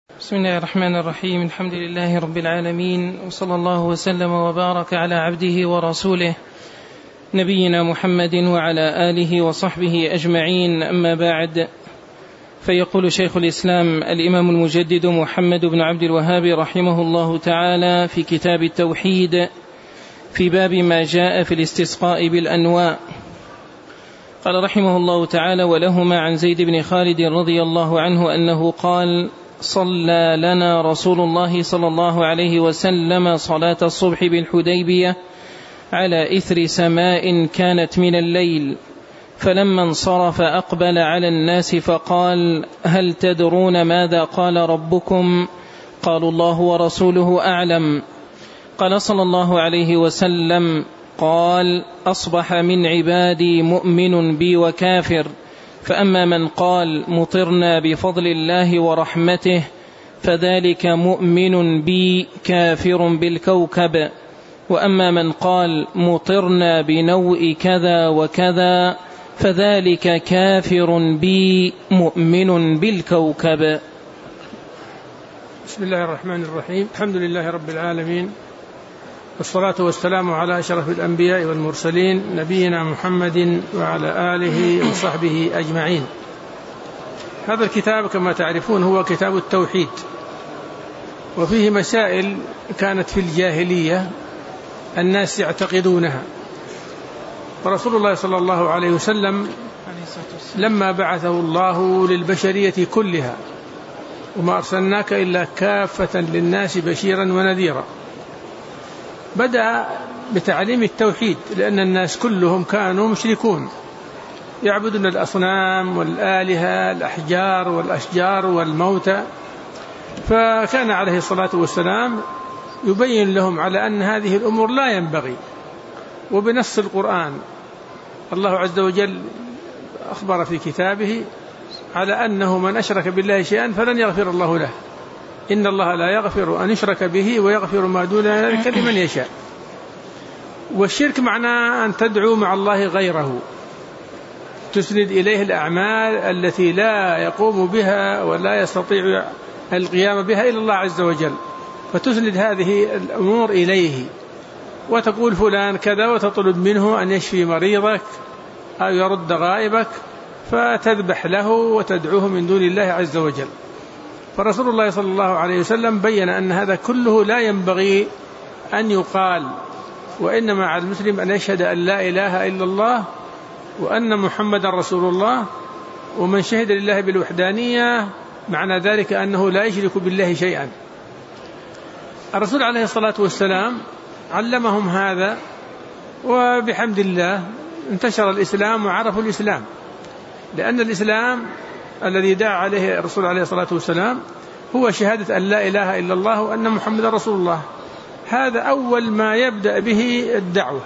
بسم الله الرحمن الرحيم. الحمد لله رب العالمين، وصلى الله وسلم وبارك على عبده ورسوله نبينا محمد وعلى آله وصحبه أجمعين. أما بعد، فيقول شيخ الإسلام الإمام المجدد محمد بن عبد الوهاب رحمه الله تعالى في كتاب التوحيد في باب ما جاء في الاستسقاء بالأنواء، قال رحمه الله تعالى: ولهما عن زيد بن خالد رضي الله عنه أنه قال: صلى لنا رسول الله صلى الله عليه وسلم صلاة الصبح بالحديبية على إثر سماء كانت من الليل، فلما انصرف أقبل على الناس فقال: هل تدرون ماذا قال ربكم؟ قالوا: الله ورسوله أعلم. قال صلى الله عليه وسلم: قال: أصبح من عبادي مؤمن بي وكافر، فأما من قال مطرنا بفضل الله ورحمته فذلك مؤمن بي كافر بالكوكب، وأما من قال مطرنا بنوء كذا وكذا فذلك كافر بي مؤمن بالكوكب. بسم الله الرحمن الرحيم. الحمد لله رب العالمين، والصلاة والسلام على أشرف الأنبياء والمرسلين نبينا محمد وعلى آله وصحبه أجمعين. هذا الكتاب كما تعرفون هو كتاب التوحيد، وفيه مسائل كانت في الجاهلية الناس يعتقدونها، ورسول الله صلى الله عليه وسلم لما بعثه الله للبشرية كلها وما أرسلناك إلا كافة للناس بشيرا ونذيرا، بدأ بتعليم التوحيد، لأن الناس كلهم كانوا مشركون يعبدون الأصنام والآلهة الأحجار والأشجار والموتى، فكان عليه الصلاة والسلام يبين لهم على أن هذه الأمور لا ينبغي. وبنص القرآن الله عز وجل أخبر في كتابه على أنه من أشرك بالله شيئا فلن يغفر الله له، إن الله لا يغفر أن يشرك به ويغفر ما دون ذلك لمن يشاء. والشرك معناه أن تدعو مع الله غيره، تسند إليه الأعمال التي لا يقوم بها ولا يستطيع القيام بها إلا الله عز وجل، فتسند هذه الأمور إليه، وتقول فلان كذا وتطلب منه أن يشفي مريضك أو يرد غائبك، فتذبح له وتدعوه من دون الله عز وجل. فرسول الله صلى الله عليه وسلم بين أن هذا كله لا ينبغي أن يقال، وإنما على المسلم أن يشهد أن لا إله إلا الله وأن محمد رسول الله، ومن شهد لله بالوحدانية معنى ذلك أنه لا يشرك بالله شيئا. الرسول عليه الصلاة والسلام علمهم هذا، وبحمد الله انتشر الإسلام وعرفوا الإسلام، لأن الإسلام الذي دعا عليه الرسول عليه الصلاة والسلام هو شهادة أن لا إله إلا الله وأن محمد رسول الله. هذا أول ما يبدأ به الدعوة.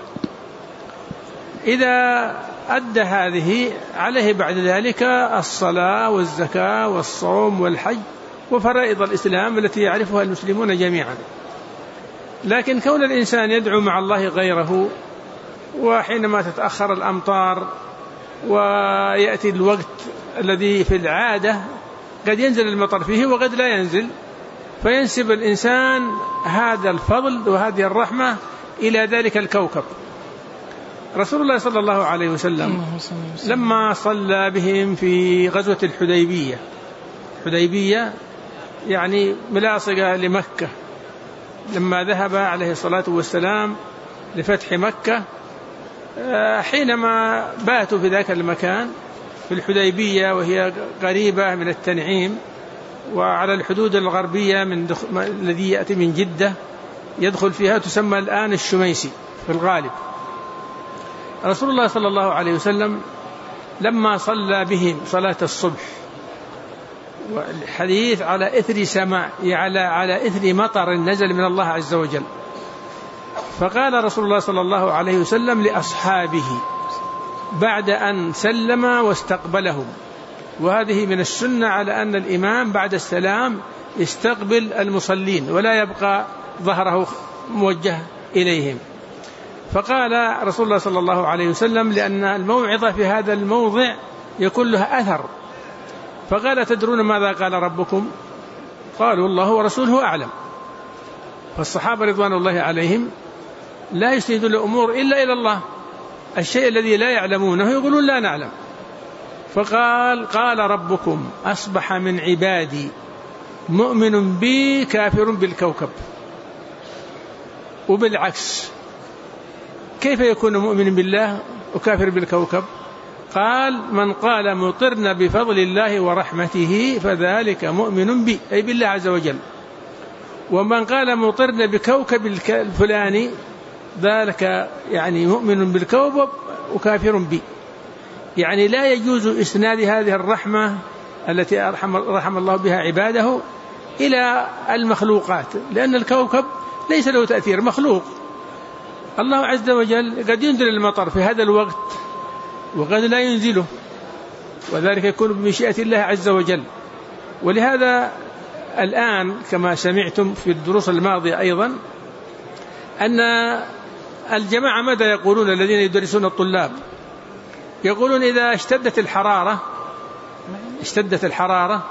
إذا أدى هذه عليه بعد ذلك الصلاة والزكاة والصوم والحج وفرائض الإسلام التي يعرفها المسلمون جميعا. لكن كون الإنسان يدعو مع الله غيره، وحينما تتأخر الأمطار ويأتي الوقت الذي في العادة قد ينزل المطر فيه وقد لا ينزل، فينسب الإنسان هذا الفضل وهذه الرحمة إلى ذلك الكوكب. رسول الله صلى الله عليه وسلم لما صلى بهم في غزوة الحديبية يعني ملاصقة لمكة، لما ذهب عليه الصلاة والسلام لفتح مكة، حينما باتوا في ذاك المكان في الحديبية، وهي قريبة من التنعيم وعلى الحدود الغربية من الذي يأتي من جدة يدخل فيها، تسمى الآن الشميسي في الغالب. رسول الله صلى الله عليه وسلم لما صلى بهم صلاة الصبح، والحديث على إثر سماء، على إثر مطر نزل من الله عز وجل، فقال رسول الله صلى الله عليه وسلم لأصحابه بعد أن سلم واستقبلهم، وهذه من السنة على أن الإمام بعد السلام يستقبل المصلين ولا يبقى ظهره موجه إليهم. فقال رسول الله صلى الله عليه وسلم، لأن الموعظة في هذا الموضع يكون لها أثر، فقال: تدرون ماذا قال ربكم؟ قالوا الله ورسوله أعلم. فالصحابة رضوان الله عليهم لا يسندون الأمور إلا إلى الله، الشيء الذي لا يعلمونه يقولون لا نعلم. قال ربكم أصبح من عبادي مؤمن بي كافر بالكوكب. وبالعكس، كيف يكون مؤمن بالله وكافر بالكوكب؟ قال من قال مطرنا بفضل الله ورحمته فذلك مؤمن بي، أي بالله عز وجل. ومن قال مطرنا بكوكب الفلاني ذلك يعني مؤمن بالكوكب وكافر بي. يعني لا يجوز إسناد هذه الرحمة التي رحم الله بها عباده إلى المخلوقات، لأن الكوكب ليس له تأثير، مخلوق. الله عز وجل قد ينزل المطر في هذا الوقت وقد لا ينزله، وذلك يكون بمشيئة الله عز وجل. ولهذا الآن كما سمعتم في الدروس الماضية أيضا أن الجماعة ماذا يقولون الذين يدرسون الطلاب؟ يقولون إذا اشتدت الحرارة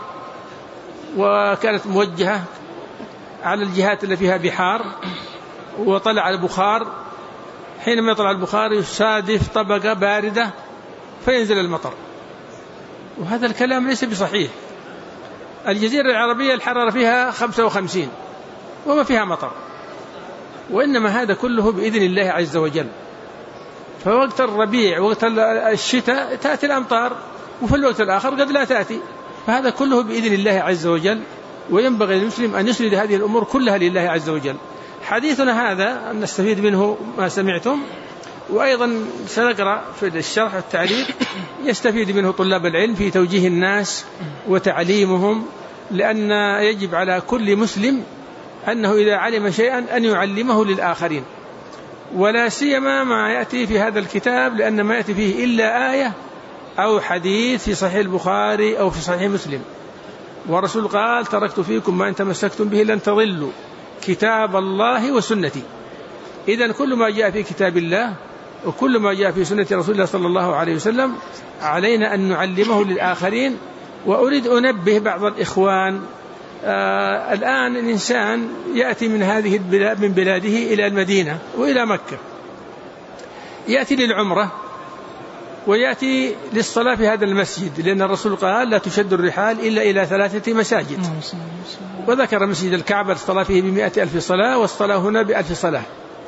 وكانت موجهة على الجهات التي فيها بحار وطلع البخار، حينما يطلع البخار يصادف طبقة باردة فينزل المطر. وهذا الكلام ليس بصحيح. الجزيرة العربية الحرارة فيها 55 وما فيها مطر، وإنما هذا كله بإذن الله عز وجل. فوقت الربيع وقت الشتاء تأتي الأمطار، وفي الوقت الآخر قد لا تأتي، فهذا كله بإذن الله عز وجل. وينبغي للمسلم أن يسند هذه الأمور كلها لله عز وجل. حديثنا هذا أن نستفيد منه ما سمعتم، وأيضا سنقرأ في الشرح والتعليق يستفيد منه طلاب العلم في توجيه الناس وتعليمهم، لأن يجب على كل مسلم أنه إذا علم شيئا أن يعلمه للآخرين، ولا سيما ما يأتي في هذا الكتاب، لأن ما يأتي فيه إلا آية أو حديث في صحيح البخاري أو في صحيح مسلم. والرسول قال تركت فيكم ما إن تمسكتم به لن تضلوا كتاب الله وسنتي. إذن كل ما جاء في كتاب الله وكل ما جاء في سنة رسول الله صلى الله عليه وسلم علينا أن نعلمه للآخرين. وأريد أنبه بعض الإخوان، الآن الإنسان يأتي من هذه البلاد من بلاده إلى المدينة وإلى مكة، يأتي للعمرة ويأتي للصلاة في هذا المسجد، لأن الرسول قال لا تشد الرحال إلا إلى 3 مساجد، وذكر مسجد الكعبة الصلاة فيه ب100,000 صلاة، والصلاة هنا ب1000 صلاة.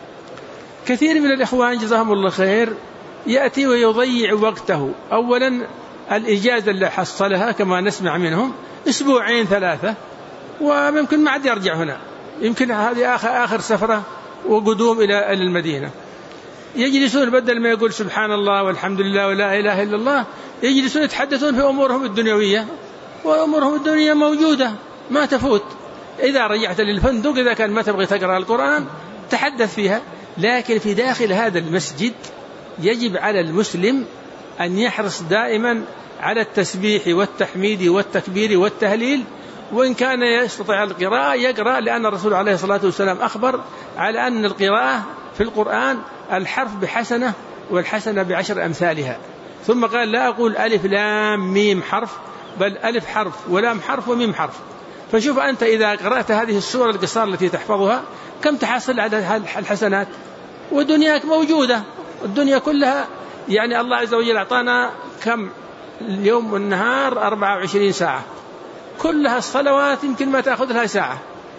كثير من الإخوان جزاهم الله خير يأتي ويضيع وقته. أولا الإجازة اللي حصلها كما نسمع منهم 2 3 ويمكن ما عاد يرجع هنا، يمكن هذه آخر سفرة وقدوم إلى المدينة. يجلسون بدل ما يقول سبحان الله والحمد لله ولا إله إلا الله، يجلسون يتحدثون في أمورهم الدنيوية، وأمورهم الدنيا موجودة ما تفوت. إذا رجعت للفندق إذا كان ما تبغي تقرأ القرآن تحدث فيها، لكن في داخل هذا المسجد يجب على المسلم أن يحرص دائما على التسبيح والتحميد والتكبير والتهليل، وإن كان يستطيع القراءة يقرأ، لأن الرسول عليه الصلاة والسلام أخبر على أن القراءة في القرآن الحرف بحسنة والحسنة ب10 أمثالها. ثم قال لا أقول ألف لام ميم حرف، بل ألف حرف ولام حرف وميم حرف. فشوف أنت إذا قرأت هذه السورة القصار التي تحفظها كم تحصل على الحسنات، ودنياك موجودة، الدنيا كلها يعني الله عز وجل أعطانا كم اليوم والنهار 24 ساعة، كلها الصلوات يمكن ما تأخذ لها ساعة،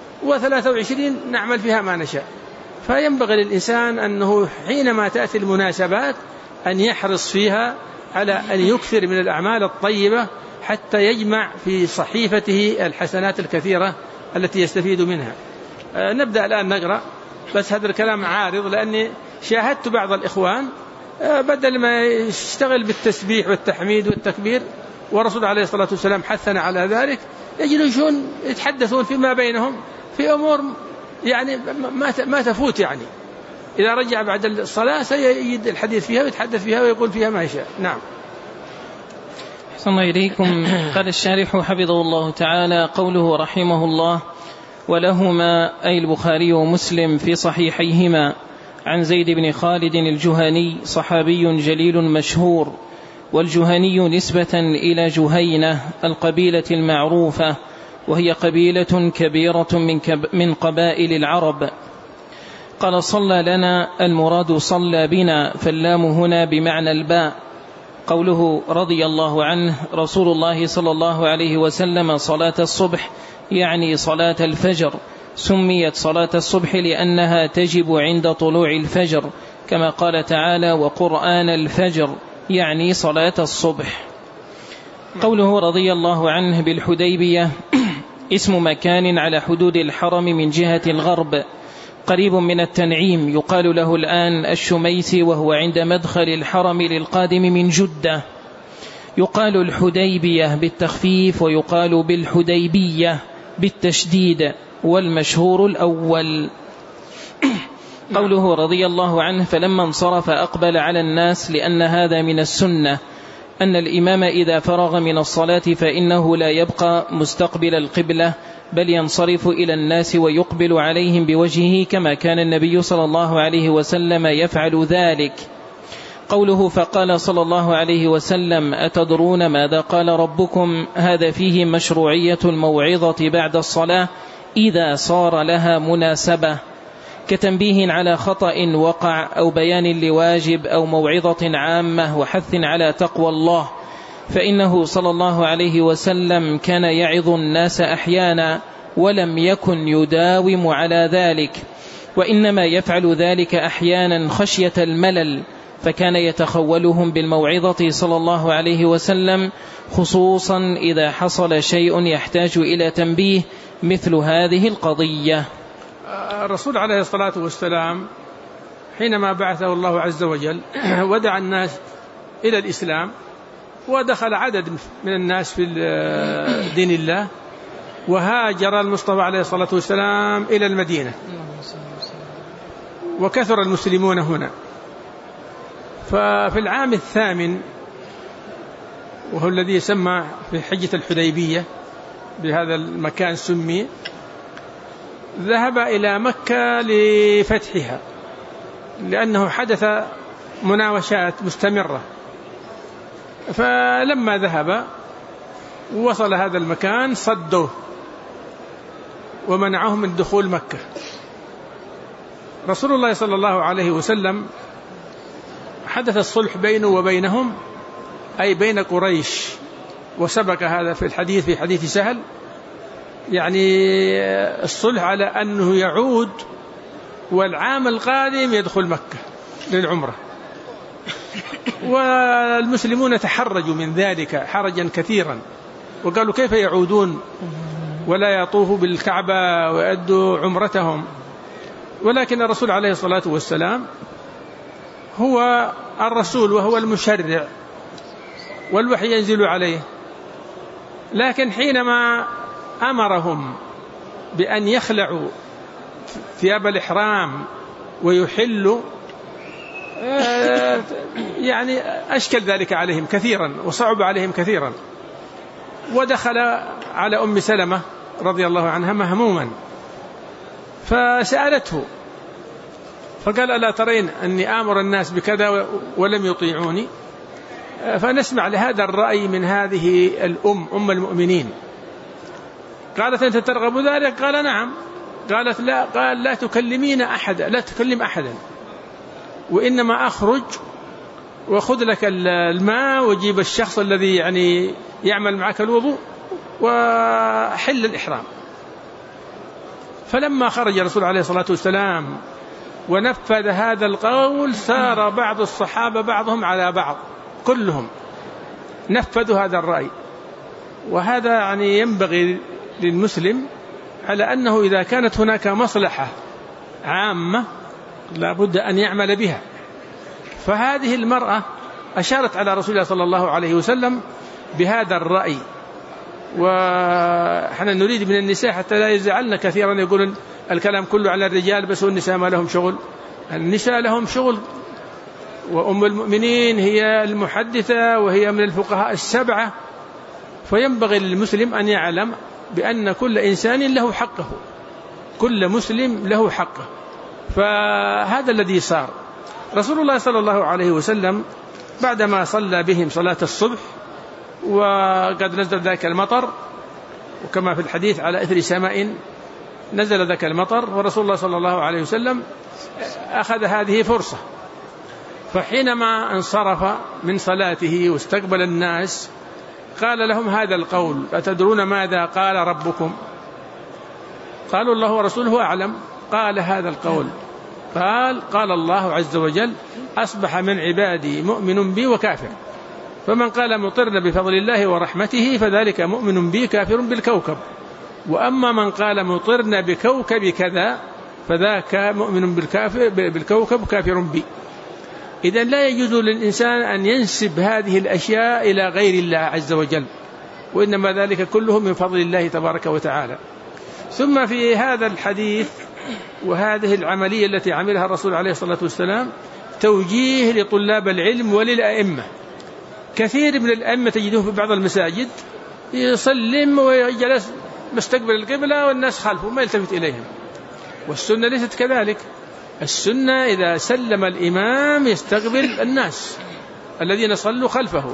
و23 نعمل فيها ما نشاء. فينبغي للإنسان أنه حينما تأتي المناسبات أن يحرص فيها على أن يكثر من الأعمال الطيبة حتى يجمع في صحيفته الحسنات الكثيرة التي يستفيد منها. نبدأ الآن نقرأ، بس هذا الكلام عارض لأني شاهدت بعض الإخوان بدل ما يشتغل بالتسبيح والتحميد والتكبير، والرسول عليه الصلاة والسلام حثنا على ذلك، يجلسون يتحدثون فيما بينهم في أمور يعني ما تفوت. يعني إذا رجع بعد الصلاة سيجد الحديث فيها ويتحدث فيها ويقول فيها ما يشاء. نعم. أحسن الله إليكم. قال الشارح حفظه الله تعالى قوله رحمه الله ولهما أي البخاري ومسلم في صحيحيهما عن زيد بن خالد الجهني صحابي جليل مشهور، والجهني نسبة إلى جهينة القبيلة المعروفة، وهي قبيلة كبيرة من قبائل العرب. قال صلى لنا، المراد صلى بنا، فاللام هنا بمعنى الباء. قوله رضي الله عنه، رسول الله صلى الله عليه وسلم صلاة الصبح يعني صلاة الفجر، سميت صلاة الصبح لأنها تجب عند طلوع الفجر، كما قال تعالى وقرآن الفجر يعني صلاة الصبح. قوله رضي الله عنه بالحديبية اسم مكان على حدود الحرم من جهة الغرب، قريب من التنعيم، يقال له الآن الشميسي، وهو عند مدخل الحرم للقادم من جدة. يقال الحديبية بالتخفيف، ويقال بالحديبية بالتشديد، والمشهور الأول. قوله رضي الله عنه فلما انصرف أقبل على الناس، لأن هذا من السنة أن الإمام إذا فرغ من الصلاة فإنه لا يبقى مستقبل القبلة، بل ينصرف إلى الناس ويقبل عليهم بوجهه، كما كان النبي صلى الله عليه وسلم يفعل ذلك. قوله فقال صلى الله عليه وسلم أتدرون ماذا قال ربكم؟ هذا فيه مشروعية الموعظة بعد الصلاة إذا صار لها مناسبة، كتنبيه على خطأ وقع، أو بيان لواجب، أو موعظة عامة وحث على تقوى الله، فإنه صلى الله عليه وسلم كان يعظ الناس أحيانا، ولم يكن يداوم على ذلك، وإنما يفعل ذلك أحيانا خشية الملل، فكان يتخولهم بالموعظة صلى الله عليه وسلم، خصوصا إذا حصل شيء يحتاج إلى تنبيه مثل هذه القضية. الرسول عليه الصلاة والسلام حينما بعثه الله عز وجل ودعا الناس إلى الإسلام، ودخل عدد من الناس في دين الله، وهاجر المصطفى عليه الصلاة والسلام إلى المدينة، وكثر المسلمون هنا. ففي العام 8، وهو الذي يسمى في حجة الحديبية بهذا المكان سمي، ذهب إلى مكة لفتحها، لأنه حدث مناوشات مستمرة. فلما ذهب وصل هذا المكان صدوه ومنعهم من دخول مكة. رسول الله صلى الله عليه وسلم حدث الصلح بينه وبينهم، أي بين قريش، وسبق هذا في الحديث في حديث سهل، يعني الصلح على أنه يعود والعام القادم يدخل مكة للعمرة. والمسلمون تحرجوا من ذلك حرجا كثيرا، وقالوا كيف يعودون ولا يطوفوا بالكعبة ويؤدوا عمرتهم؟ ولكن الرسول عليه الصلاة والسلام هو الرسول وهو المشرع، والوحي ينزل عليه. لكن حينما أمرهم بأن يخلعوا ثياب الإحرام ويحلوا، يعني أشكل ذلك عليهم كثيرا وصعب عليهم كثيرا. ودخل على أم سلمة رضي الله عنها مهموما، فسألته فقال ألا ترين أني آمر الناس بكذا ولم يطيعوني؟ فنسمع لهذا الرأي من هذه أم المؤمنين. قالت أنت ترغب ذلك؟ قال نعم. قالت لا. قال لا تكلمين أحدا، لا تكلم أحدا، وإنما أخرج وخذ لك الماء وجيب الشخص الذي يعني يعمل معك الوضوء وحل الإحرام. فلما خرج الرسول عليه الصلاة والسلام ونفذ هذا القول، سار بعض الصحابة بعضهم على بعض، كلهم نفذوا هذا الرأي. وهذا يعني ينبغي للمسلم على أنه إذا كانت هناك مصلحة عامة لا بد أن يعمل بها. فهذه المرأة أشارت على رسول الله صلى الله عليه وسلم بهذا الرأي. ونحن نريد من النساء حتى لا يزعلن كثيرا يقولون الكلام كله على الرجال بس والنساء ما لهم شغل. النساء لهم شغل، وأم المؤمنين هي المحدثة وهي من الفقهاء السبعة، فينبغي للمسلم أن يعلم بأن كل إنسان له حقه، كل مسلم له حقه. فهذا الذي صار. رسول الله صلى الله عليه وسلم بعدما صلى بهم صلاة الصبح وقد نزل ذاك المطر، وكما في الحديث على إثر سماء نزل ذاك المطر، ورسول الله صلى الله عليه وسلم أخذ هذه فرصة، فحينما انصرف من صلاته واستقبل الناس قال لهم هذا القول: أتدرون ماذا قال ربكم؟ قالوا: الله ورسوله أعلم. قال هذا القول، قال الله عز وجل: أصبح من عبادي مؤمن بي وكافر، فمن قال مطرنا بفضل الله ورحمته فذلك مؤمن بي كافر بالكوكب، وأما من قال مطرنا بكوكب كذا فذاك مؤمن بالكوكب كافر بي. إذن لا يجوز للإنسان أن ينسب هذه الأشياء إلى غير الله عز وجل، وإنما ذلك كله من فضل الله تبارك وتعالى. ثم في هذا الحديث وهذه العملية التي عملها الرسول عليه الصلاة والسلام توجيه لطلاب العلم وللأئمة. كثير من الأئمة تجدوه في بعض المساجد يسلم ويجلس مستقبل القبلة والناس خلفه ما يلتفت إليهم، والسنة ليست كذلك. السنة إذا سلم الإمام يستقبل الناس الذين صلوا خلفه.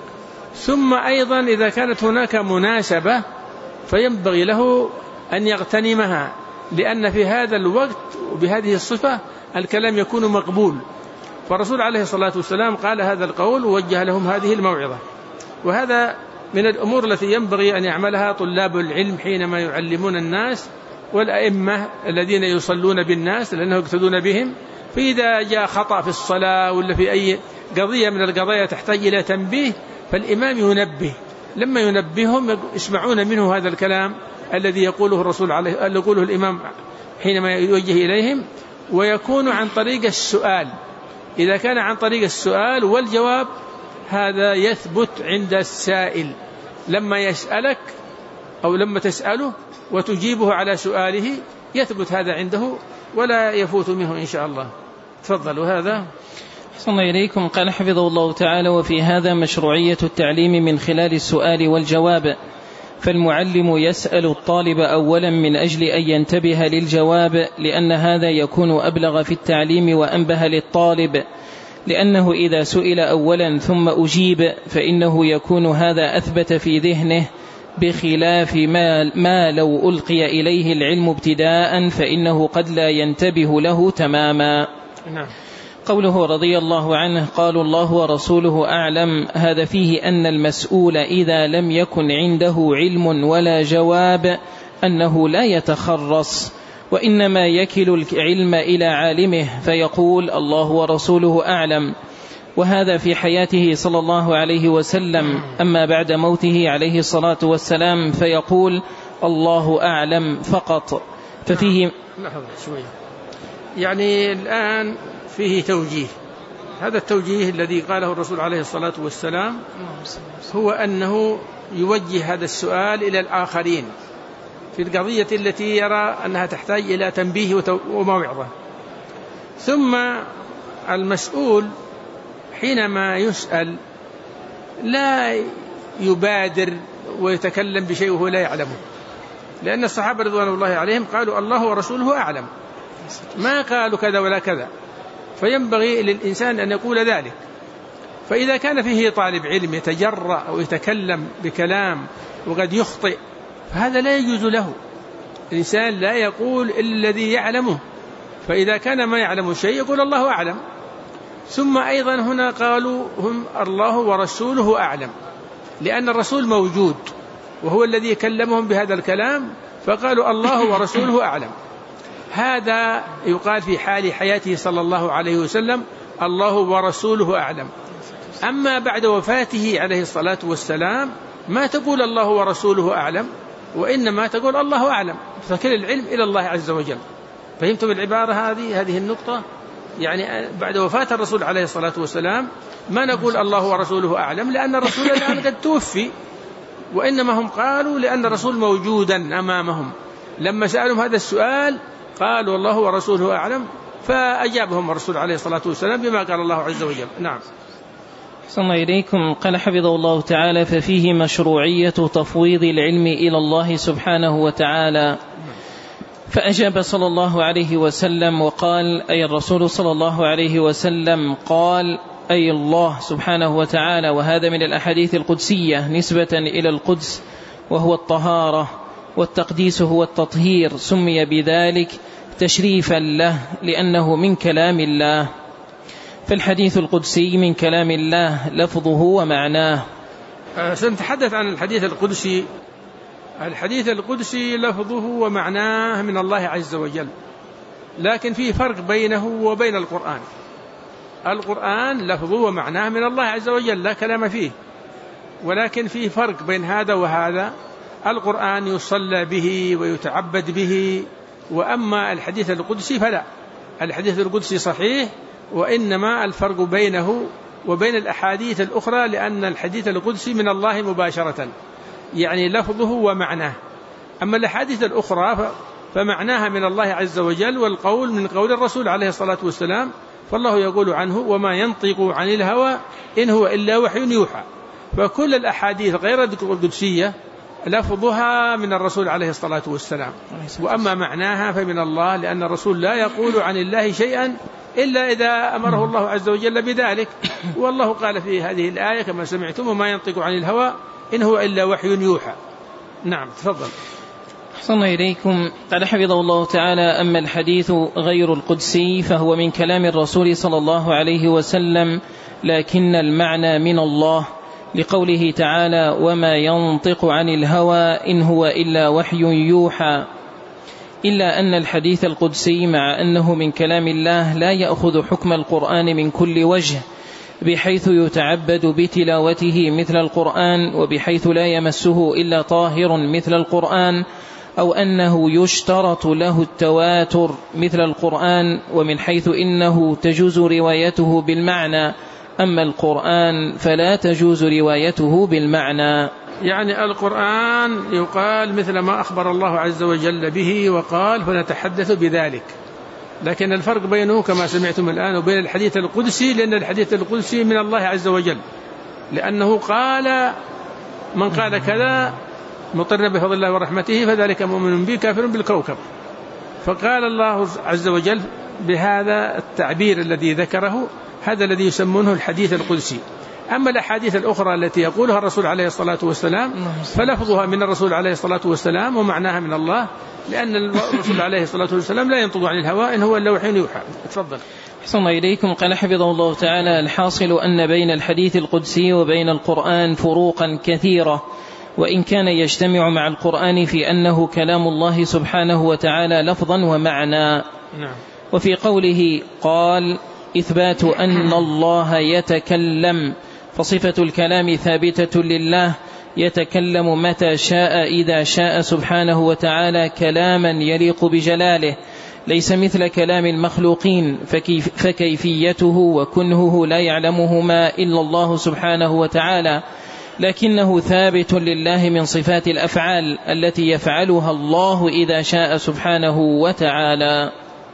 ثم أيضا إذا كانت هناك مناسبة فينبغي له أن يغتنمها، لأن في هذا الوقت وبهذه الصفة الكلام يكون مقبول. فالرسول عليه الصلاة والسلام قال هذا القول ووجه لهم هذه الموعظة. وهذا من الأمور التي ينبغي أن يعملها طلاب العلم حينما يعلمون الناس، والأئمة الذين يصلون بالناس لأنهم يقتدون بهم. فإذا جاء خطأ في الصلاة ولا في أي قضية من القضايا تحتاج إلى تنبيه فالإمام ينبه، لما ينبههم يسمعون منه هذا الكلام الذي يقوله الرسول يقوله الإمام حينما يوجه إليهم، ويكون عن طريق السؤال. إذا كان عن طريق السؤال والجواب هذا يثبت عند السائل، لما يسألك أو لما تسأله وتجيبه على سؤاله يثبت هذا عنده ولا يفوت منه إن شاء الله. تفضلوا. هذا أحسن الله إليكم. قال حفظه الله تعالى: وفي هذا مشروعية التعليم من خلال السؤال والجواب، فالمعلم يسأل الطالب أولا من أجل أن ينتبه للجواب، لأن هذا يكون أبلغ في التعليم وأنبه للطالب، لأنه إذا سئل أولا ثم أجيب فإنه يكون هذا أثبت في ذهنه، بخلاف ما لو ألقي إليه العلم ابتداء فإنه قد لا ينتبه له تماما. نعم. قوله رضي الله عنه: قالوا الله ورسوله أعلم، هذا فيه أن المسؤول إذا لم يكن عنده علم ولا جواب أنه لا يتخرص، وإنما يكل العلم إلى عالمه فيقول الله ورسوله أعلم. وهذا في حياته صلى الله عليه وسلم. أما بعد موته عليه الصلاة والسلام فيقول الله أعلم فقط. ففيه لحظة شوية، يعني الآن فيه توجيه. هذا التوجيه الذي قاله الرسول عليه الصلاة والسلام هو أنه يوجه هذا السؤال إلى الآخرين في القضية التي يرى أنها تحتاج إلى تنبيه وموعظة. ثم المسؤول حينما يسأل لا يبادر ويتكلم بشيء وهو لا يعلمه، لأن الصحابة رضوان الله عليهم قالوا الله ورسوله أعلم، ما قالوا كذا ولا كذا. فينبغي للإنسان أن يقول ذلك. فإذا كان فيه طالب علم يتجرأ أو يتكلم بكلام وقد يخطئ فهذا لا يجوز له. الإنسان لا يقول إلا الذي يعلمه، فإذا كان ما يعلم شيء يقول الله أعلم. ثم أيضا هنا قالوا هم الله ورسوله أعلم، لأن الرسول موجود وهو الذي كلمهم بهذا الكلام، فقالوا الله ورسوله أعلم. هذا يقال في حال حياته صلى الله عليه وسلم الله ورسوله أعلم. أما بعد وفاته عليه الصلاة والسلام ما تقول الله ورسوله أعلم، وإنما تقول الله أعلم، فكل العلم إلى الله عز وجل. فهمتم العبارة هذه النقطة؟ يعني بعد وفاة الرسول عليه الصلاة والسلام ما نقول الله ورسوله أعلم لأن الرسول الآن قد توفي، وإنما هم قالوا لأن الرسول موجودا أمامهم. لما سألهم هذا السؤال قالوا الله ورسوله أعلم، فأجابهم الرسول عليه الصلاة والسلام بما قال الله عز وجل. نعم. أحسن الله إليكم. قال حفظه الله تعالى: ففيه مشروعية تفويض العلم إلى الله سبحانه وتعالى. فأجاب صلى الله عليه وسلم وقال: أي الرسول صلى الله عليه وسلم قال: أي الله سبحانه وتعالى. وهذا من الأحاديث القدسية نسبة إلى القدس، وهو الطهارة، والتقديس هو التطهير، سمي بذلك تشريفا له لأنه من كلام الله. فالحديث القدسي من كلام الله لفظه ومعناه. سنتحدث عن الحديث القدسي. الحديث القدسي لفظه ومعناه من الله عز وجل، لكن في فرق بينه وبين القرآن. القرآن لفظه ومعناه من الله عز وجل لا كلام فيه، ولكن في فرق بين هذا وهذا. القرآن يصلى به ويتعبد به، وأما الحديث القدسي فلا. الحديث القدسي صحيح، وإنما الفرق بينه وبين الأحاديث الأخرى لأن الحديث القدسي من الله مباشرة، يعني لفظه ومعناه. أما الأحاديث الأخرى فمعناها من الله عز وجل، والقول من قول الرسول عليه الصلاة والسلام، فالله يقول عنه: وما ينطق عن الهوى إن هو إلا وحي يوحى. فكل الأحاديث غير القدسية لفظها من الرسول عليه الصلاة والسلام، وأما معناها فمن الله، لأن الرسول لا يقول عن الله شيئا إلا إذا أمره الله عز وجل بذلك. والله قال في هذه الآية كما سمعتم: وما ينطق عن الهوى إن هو إلا وحي يوحى. نعم، تفضل. أحسن إليكم. قال حفظه الله تعالى: أما الحديث غير القدسي فهو من كلام الرسول صلى الله عليه وسلم، لكن المعنى من الله، لقوله تعالى: وما ينطق عن الهوى إن هو إلا وحي يوحى. إلا أن الحديث القدسي مع أنه من كلام الله لا يأخذ حكم القرآن من كل وجه، بحيث يتعبد بتلاوته مثل القرآن، وبحيث لا يمسه إلا طاهر مثل القرآن، أو أنه يشترط له التواتر مثل القرآن، ومن حيث إنه تجوز روايته بالمعنى، أما القرآن فلا تجوز روايته بالمعنى. يعني القرآن يقال مثل ما أخبر الله عز وجل به وقال، فنتحدث بذلك. لكن الفرق بينه كما سمعتم الآن وبين الحديث القدسي، لأن الحديث القدسي من الله عز وجل، لأنه قال: من قال كذا مطرنا بفضل الله ورحمته فذلك مؤمن به كافر بالكوكب. فقال الله عز وجل بهذا التعبير الذي ذكره، هذا الذي يسمونه الحديث القدسي. أما الأحاديث الأخرى التي يقولها الرسول عليه الصلاة والسلام فلفظها من الرسول عليه الصلاة والسلام ومعناها من الله، لأن الرسول عليه الصلاة والسلام لا ينطق عن الهوى إن هو إلا وحي يوحى. تفضل. أحسن إليكم. قال حفظه الله تعالى: الحاصل أن بين الحديث القدسي وبين القرآن فروقا كثيرة، وإن كان يجتمع مع القرآن في أنه كلام الله سبحانه وتعالى لفظا ومعنى. وفي قوله قال: إثبات أن الله يتكلم، فصفة الكلام ثابتة لله، يتكلم متى شاء إذا شاء سبحانه وتعالى كلاما يليق بجلاله، ليس مثل كلام المخلوقين، فكيفيته وكنهه لا يعلمهما إلا الله سبحانه وتعالى، لكنه ثابت لله من صفات الأفعال التي يفعلها الله إذا شاء سبحانه وتعالى.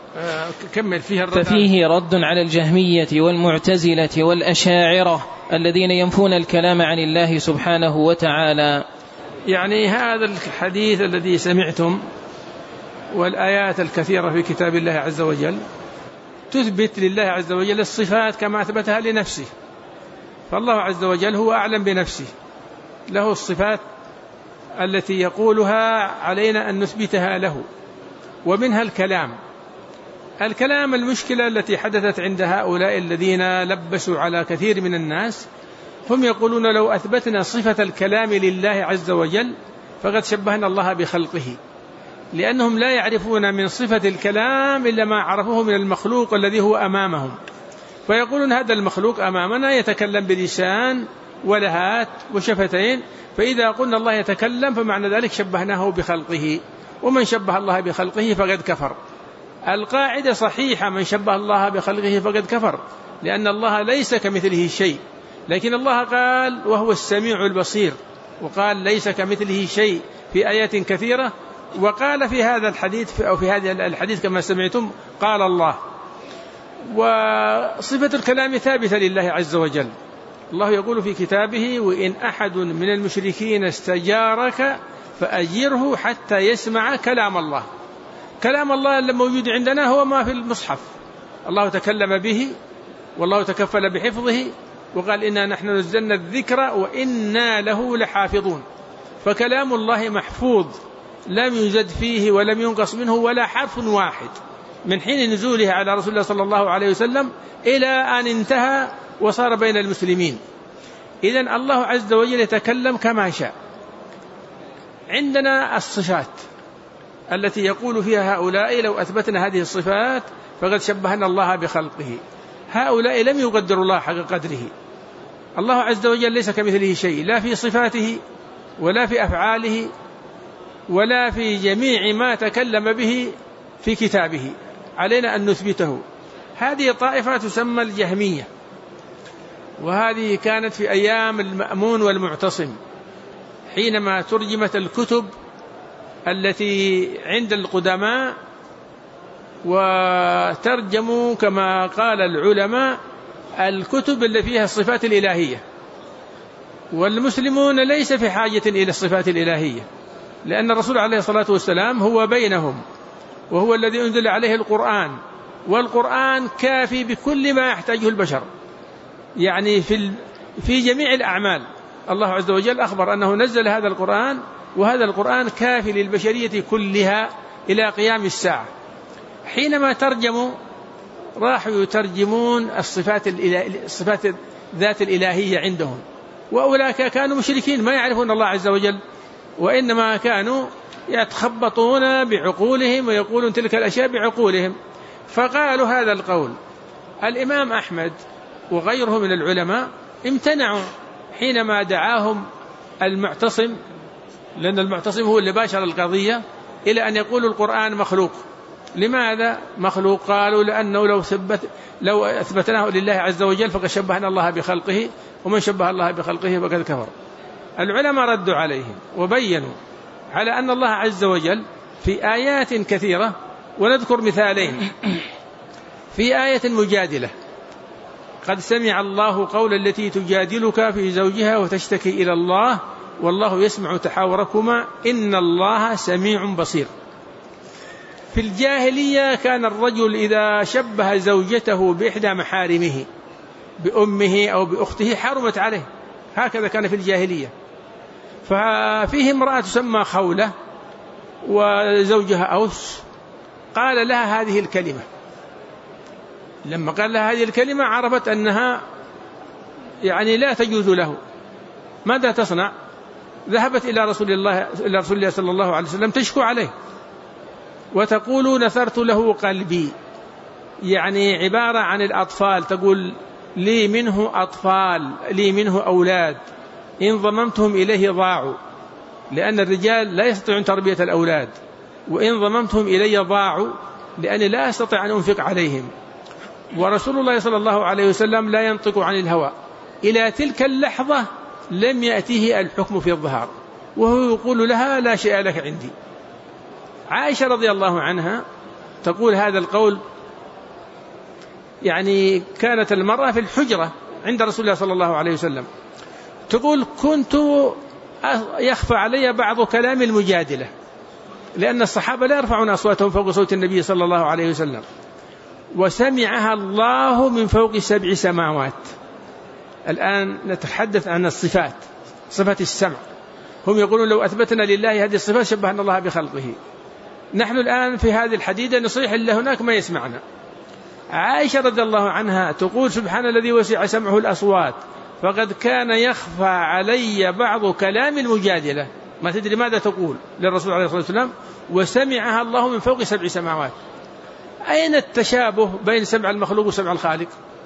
ففيه رد على الجهمية والمعتزلة والأشاعرة الذين ينفون الكلام عن الله سبحانه وتعالى. يعني هذا الحديث الذي سمعتم والآيات الكثيرة في كتاب الله عز وجل تثبت لله عز وجل الصفات كما أثبتها لنفسه، فالله عز وجل هو أعلم بنفسه، له الصفات التي يقولها علينا أن نثبتها له، ومنها الكلام. المشكلة التي حدثت عند هؤلاء الذين لبسوا على كثير من الناس، هم يقولون لو أثبتنا صفة الكلام لله عز وجل فقد شبهنا الله بخلقه، لأنهم لا يعرفون من صفة الكلام إلا ما عرفوه من المخلوق الذي هو أمامهم، فيقولون هذا المخلوق أمامنا يتكلم بلسان ولهات وشفتين، فإذا قلنا الله يتكلم فمعنى ذلك شبهناه بخلقه، ومن شبه الله بخلقه فقد كفر. القاعدة صحيحة: من شبه الله بخلقه فقد كفر، لأن الله ليس كمثله شيء، لكن الله قال وهو السميع البصير، وقال ليس كمثله شيء في آيات كثيرة، وقال في هذا الحديث أو في هذا الحديث كما سمعتم قال الله. وصفة الكلام ثابتة لله عز وجل، الله يقول في كتابه: وإن أحد من المشركين استجارك فأجره حتى يسمع كلام الله. كلام الله الموجود عندنا هو ما في المصحف، الله تكلم به والله تكفل بحفظه، وقال إنا نحن نزلنا الذكر وإنا له لحافظون. فكلام الله محفوظ لم يزد فيه ولم ينقص منه ولا حرف واحد من حين نزوله على رسول الله صلى الله عليه وسلم إلى أن انتهى وصار بين المسلمين. إذن الله عز وجل يتكلم كما شاء. عندنا الصفات التي يقول فيها هؤلاء لو أثبتنا هذه الصفات فقد شبهنا الله بخلقه. هؤلاء لم يقدروا الله حق قدره. الله عز وجل ليس كمثله شيء، لا في صفاته ولا في أفعاله ولا في جميع ما تكلم به في كتابه، علينا أن نثبته. هذه طائفة تسمى الجهمية، وهذه كانت في أيام المأمون والمعتصم حينما ترجمت الكتب التي عند القدماء وترجموا كما قال العلماء الكتب اللي فيها الصفات الإلهية، والمسلمون ليس في حاجة إلى الصفات الإلهية، لأن الرسول عليه الصلاة والسلام هو بينهم، وهو الذي أنزل عليه القرآن، والقرآن كافي بكل ما يحتاجه البشر، يعني في جميع الأعمال. الله عز وجل أخبر أنه نزل هذا القرآن، وهذا القرآن كافي للبشرية كلها إلى قيام الساعة. حينما ترجموا راحوا يترجمون الصفات ذات الإلهية عندهم، وأولئك كانوا مشركين ما يعرفون الله عز وجل، وإنما كانوا يتخبطون بعقولهم ويقولون تلك الأشياء بعقولهم، فقالوا هذا القول. الإمام أحمد وغيره من العلماء امتنعوا حينما دعاهم المعتصم، لأن المعتصم هو اللي باشر القضية، إلى أن يقولوا القرآن مخلوق. لماذا مخلوق؟ قالوا لأنه لو أثبتناه لله عز وجل فقد شبهنا الله بخلقه، ومن شبه الله بخلقه فقد كفر. العلماء ردوا عليهم وبينوا على أن الله عز وجل في آيات كثيرة، ونذكر مثالين. في آية مجادلة: قد سمع الله قول التي تجادلك في زوجها وتشتكي إلى الله والله يسمع تحاوركما إن الله سميع بصير. في الجاهلية كان الرجل إذا شبه زوجته بإحدى محارمه بأمه أو بأخته حرمت عليه، هكذا كان في الجاهلية. ففيه امرأة تسمى خولة وزوجها أوس، قال لها هذه الكلمة. لما قال لها هذه الكلمة عرفت أنها يعني لا تجوز له. ماذا تصنع؟ ذهبت إلى رسول الله صلى الله عليه وسلم تشكو عليه وتقول نثرت له قلبي، يعني عبارة عن الأطفال، تقول لي منه أطفال، لي منه أولاد، إن ضممتهم إليه ضاعوا، لأن الرجال لا يستطيعون تربية الأولاد، وإن ضممتهم إلي ضاعوا لأني لا أستطيع أن أنفق عليهم. ورسول الله صلى الله عليه وسلم لا ينطق عن الهوى. إلى تلك اللحظة لم يأتيه الحكم في الظهار، وهو يقول لها لا شيء لك عندي. عائشة رضي الله عنها تقول هذا القول، يعني كانت المرأة في الحجرة عند رسول الله صلى الله عليه وسلم، تقول كنت يخفى علي بعض كلام المجادلة، لأن الصحابة لا يرفعون أصواتهم فوق صوت النبي صلى الله عليه وسلم، وسمعها الله من فوق 7 سماوات. الآن نتحدث عن الصفات، صفة السمع. هم يقولون لو أثبتنا لله هذه الصفات شبهنا الله بخلقه. نحن الآن في هذه الحديدة نصيح إلا هناك ما يسمعنا. عائشة رضي الله عنها تقول سبحان الذي وسع سمعه الأصوات فقد كان يخفى علي بعض كلام المجادلة. ما تدري ماذا تقول للرسول عليه الصلاة والسلام، وسمعها الله من فوق 7 سماوات. أين التشابه بين سمع المخلوق وسمع الخالق؟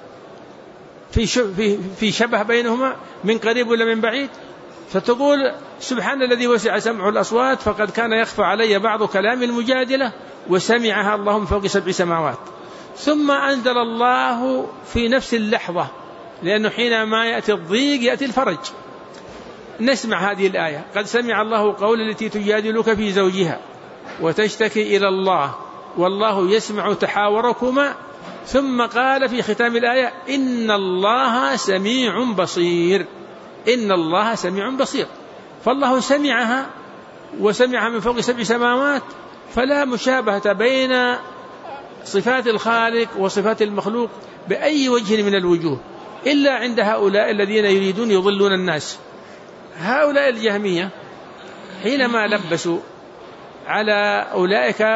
في شبه بينهما من قريب ولا من بعيد؟ فتقول سبحان الذي وسع سمعه الأصوات فقد كان يخفى علي بعض كلام المجادلة وسمعها الله من فوق 7 سماوات. ثم أنزل الله في نفس اللحظة، لأنه حينما يأتي الضيق يأتي الفرج. نسمع هذه الآية: قد سمع الله قول التي تجادلك في زوجها وتشتكي إلى الله والله يسمع تحاوركما. ثم قال في ختام الآية: إن الله سميع بصير. إن الله سميع بصير. فالله سمعها وسمعها من فوق 7 سماوات، فلا مشابهة بين صفات الخالق وصفات المخلوق بأي وجه من الوجوه، إلا عند هؤلاء الذين يريدون يضلون الناس. هؤلاء الجهمية حينما لبسوا على أولئك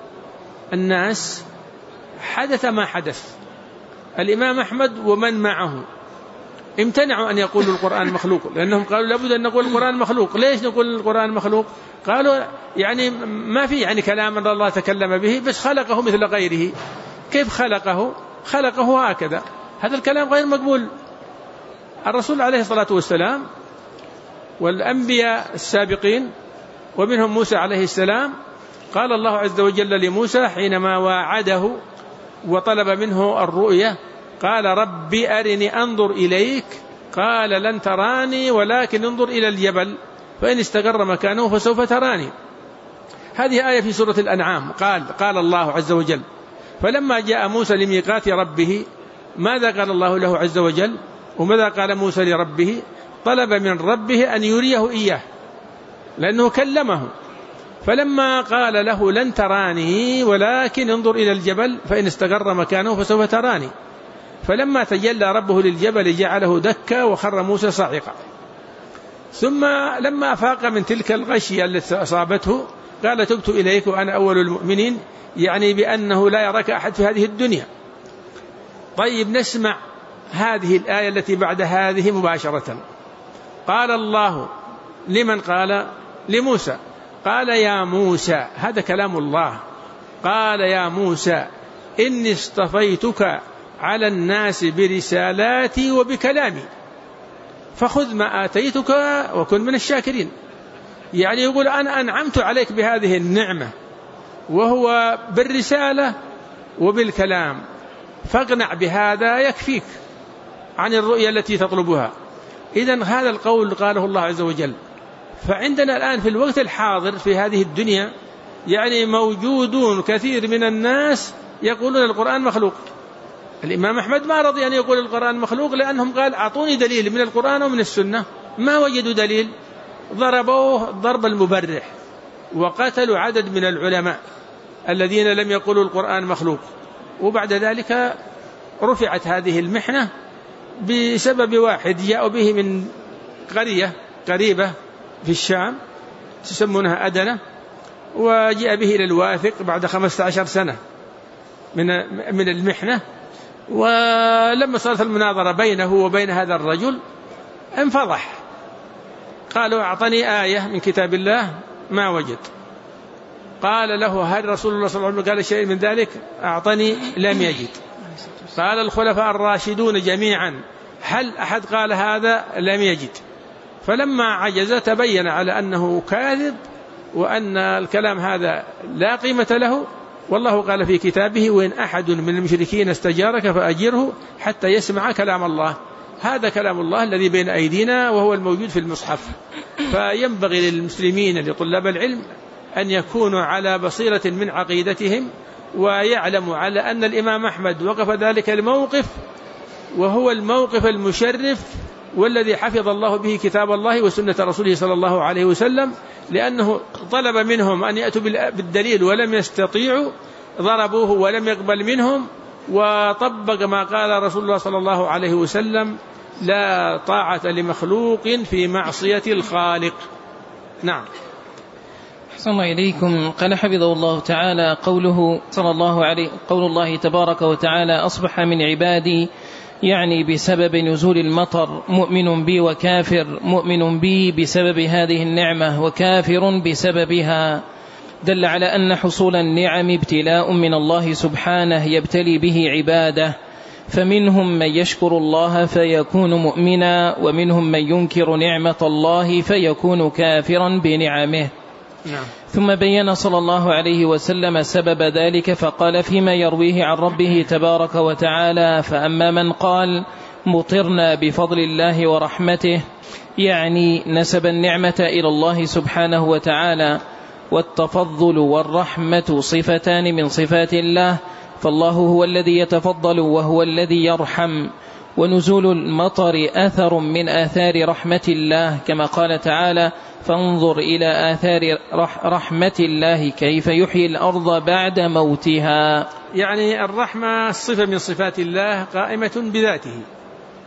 الناس حدث ما حدث. الإمام أحمد ومن معه امتنعوا أن يقولوا القرآن مخلوق، لأنهم قالوا لابد أن نقول القرآن مخلوق. ليش نقول القرآن مخلوق؟ قالوا يعني ما في يعني كلام أن الله تكلم به، بس خلقه مثل غيره. كيف خلقه؟ خلقه هكذا، هذا الكلام غير مقبول. الرسول عليه الصلاة والسلام والأنبياء السابقين ومنهم موسى عليه السلام، قال الله عز وجل لموسى حينما واعده وطلب منه الرؤية، قال رب أرني أنظر إليك، قال لن تراني ولكن انظر إلى الجبل فإن استقر مكانه فسوف تراني. هذه آية في سورة الأنعام. قال الله عز وجل. فلما جاء موسى لميقات ربه ماذا قال الله له عز وجل؟ وماذا قال موسى لربه؟ طلب من ربه أن يريه إياه، لأنه كلمه. فلما قال له لن تراني ولكن انظر إلى الجبل فإن استقر مكانه فسوف تراني، فلما تجلى ربه للجبل جعله دكا وخر موسى صاعقا. ثم لما أفاق من تلك الغشية التي أصابته قال تبت إليك وأنا أول المؤمنين، يعني بأنه لا يراك أحد في هذه الدنيا. طيب نسمع هذه الآية التي بعد هذه مباشرة. قال الله لمن؟ قال لموسى. قال يا موسى، هذا كلام الله، قال يا موسى إني اصطفيتك على الناس برسالاتي وبكلامي فخذ ما آتيتك وكن من الشاكرين. يعني يقول أنا أنعمت عليك بهذه النعمة وهو بالرسالة وبالكلام، فاقنع بهذا يكفيك عن الرؤية التي تطلبها. إذن هذا القول قاله الله عز وجل. فعندنا الآن في الوقت الحاضر في هذه الدنيا يعني موجودون كثير من الناس يقولون القرآن مخلوق. الإمام أحمد ما رضي أن يقول القرآن مخلوق، لأنهم قال أعطوني دليل من القرآن ومن السنة، ما وجدوا دليل، ضربوه ضرب المبرح وقتلوا عدد من العلماء الذين لم يقولوا القرآن مخلوق. وبعد ذلك رفعت هذه المحنة بسبب واحد جاءوا به من قرية قريبة في الشام تسمونها أدنة، وجاء به إلى الواثق بعد 15 سنة من المحنة. ولما صارت المناظرة بينه وبين هذا الرجل انفضح، قالوا أعطني آية من كتاب الله ما وجد. قال له هل رسول الله صلى الله عليه وسلم قال شيء من ذلك؟ أعطني، لم يجد. قال الخلفاء الراشدون جميعا هل أحد قال هذا؟ لم يجد. فلما عجز تبين على أنه كاذب وأن الكلام هذا لا قيمة له. والله قال في كتابه وإن أحد من المشركين استجارك فأجره حتى يسمع كلام الله. هذا كلام الله الذي بين أيدينا وهو الموجود في المصحف. فينبغي للمسلمين لطلاب العلم أن يكونوا على بصيرة من عقيدتهم، ويعلموا على أن الإمام أحمد وقف ذلك الموقف وهو الموقف المشرف والذي حفظ الله به كتاب الله وسنة رسوله صلى الله عليه وسلم، لأنه طلب منهم أن يأتوا بالدليل ولم يستطيعوا، ضربوه ولم يقبل منهم، وطبق ما قال رسول الله صلى الله عليه وسلم لا طاعة لمخلوق في معصية الخالق. نعم. أحسن الله إليكم. قال حفظه الله تعالى قوله صلى الله عليه قول الله تبارك وتعالى أصبح من عبادي، يعني بسبب نزول المطر، مؤمن بي وكافر، مؤمن بي بسبب هذه النعمة وكافر بسببها، دل على أن حصول النعم ابتلاء من الله سبحانه يبتلي به عباده، فمنهم من يشكر الله فيكون مؤمنا، ومنهم من ينكر نعمة الله فيكون كافرا بنعمه. نعم. ثم بين صلى الله عليه وسلم سبب ذلك فقال فيما يرويه عن ربه تبارك وتعالى: فأما من قال مطرنا بفضل الله ورحمته، يعني نسب النعمة إلى الله سبحانه وتعالى، والتفضل والرحمة صفتان من صفات الله، فالله هو الذي يتفضل وهو الذي يرحم، ونزول المطر أثر من آثار رحمة الله، كما قال تعالى: فانظر إلى آثار رحمة الله كيف يحيي الأرض بعد موتها. يعني الرحمة صفة من صفات الله قائمة بذاته،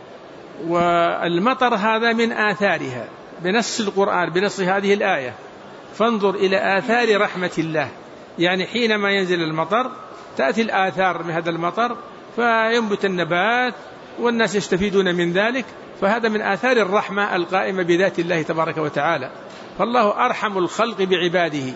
والمطر هذا من آثارها بنص القرآن، بنص هذه الآية. فانظر إلى آثار رحمة الله، يعني حينما ينزل المطر تأتي الآثار من هذا المطر فينبت النبات والناس يستفيدون من ذلك، فهذا من آثار الرحمة القائمة بذات الله تبارك وتعالى. فالله أرحم الخلق بعباده.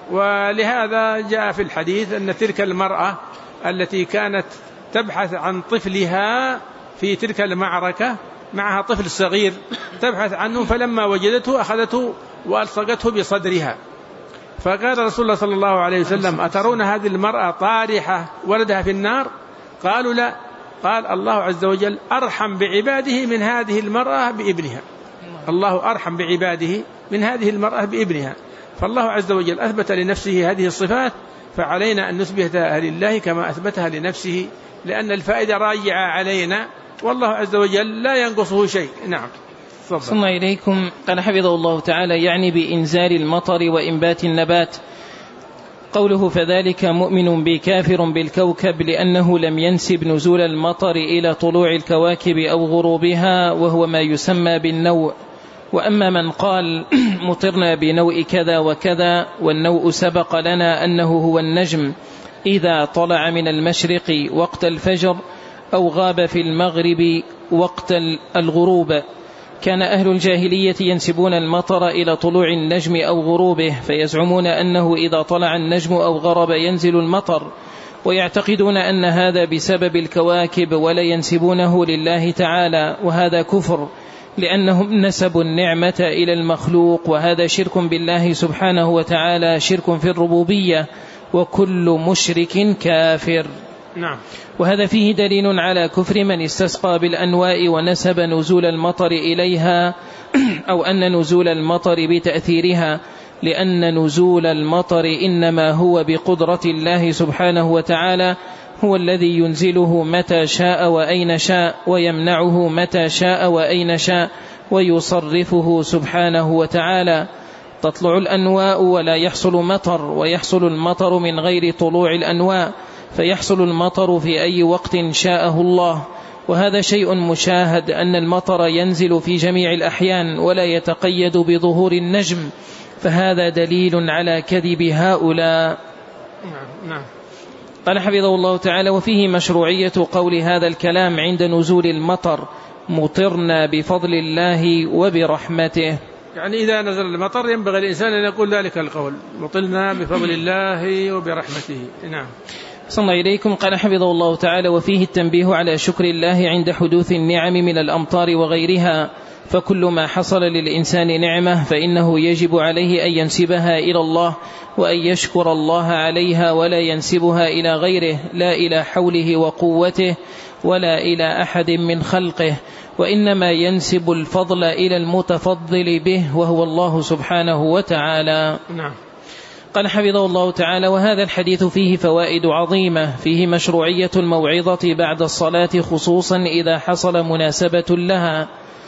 ولهذا جاء في الحديث أن تلك المرأة التي كانت تبحث عن طفلها في تلك المعركة، معها طفل صغير تبحث عنه، فلما وجدته أخذته وألصقته بصدرها، فقال رسول الله صلى الله عليه وسلم: أترون هذه المرأة طارحة ولدها في النار؟ قالوا لا. قال: الله عز وجل أرحم بعباده من هذه المرأة بابنها. الله أرحم بعباده من هذه المرأة بابنها. فالله عز وجل أثبت لنفسه هذه الصفات، فعلينا أن نثبتها لله كما أثبتها لنفسه، لأن الفائدة راجعة علينا، والله عز وجل لا ينقصه شيء. نعم. صلى إليكم. قال حفظه الله تعالى: يعني بإنزال المطر وإنبات النبات. قوله: فذلك مؤمن بكافر بالكوكب، لأنه لم ينسب نزول المطر إلى طلوع الكواكب أو غروبها، وهو ما يسمى بالنوء. وأما من قال مطرنا بنوء كذا وكذا، والنوء سبق لنا أنه هو النجم إذا طلع من المشرق وقت الفجر أو غاب في المغرب وقت الغروب. كان أهل الجاهلية ينسبون المطر إلى طلوع النجم أو غروبه، فيزعمون أنه إذا طلع النجم أو غرب ينزل المطر، ويعتقدون أن هذا بسبب الكواكب، ولا ينسبونه لله تعالى، وهذا كفر، لأنهم نسبوا النعمة إلى المخلوق، وهذا شرك بالله سبحانه وتعالى، شرك في الربوبية، وكل مشرك كافر. نعم. وهذا فيه دليل على كفر من استسقى بالأنواء ونسب نزول المطر إليها، أو أن نزول المطر بتأثيرها، لأن نزول المطر إنما هو بقدرة الله سبحانه وتعالى، هو الذي ينزله متى شاء وأين شاء، ويمنعه متى شاء وأين شاء، ويصرفه سبحانه وتعالى. تطلع الأنواء ولا يحصل مطر، ويحصل المطر من غير طلوع الأنواء، فيحصل المطر في أي وقت شاءه الله. وهذا شيء مشاهد، أن المطر ينزل في جميع الأحيان ولا يتقيد بظهور النجم، فهذا دليل على كذب هؤلاء. نعم. قال حفظه الله تعالى: وفيه مشروعية قول هذا الكلام عند نزول المطر: مطرنا بفضل الله وبرحمته. يعني إذا نزل المطر ينبغي الإنسان أن يقول ذلك القول: مطرنا بفضل الله وبرحمته. نعم. صلى الله إليكم. قال حفظه الله تعالى: وفيه التنبيه على شكر الله عند حدوث النعم من الأمطار وغيرها، فكل ما حصل للإنسان نعمة فإنه يجب عليه أن ينسبها إلى الله، وأن يشكر الله عليها، ولا ينسبها إلى غيره، لا إلى حوله وقوته ولا إلى أحد من خلقه، وإنما ينسب الفضل إلى المتفضل به، وهو الله سبحانه وتعالى. نعم. قال حفظه الله تعالى: وهذا الحديث فيه فوائد عظيمة. فيه مشروعية الموعظة بعد الصلاة، خصوصا إذا حصل مناسبة لها،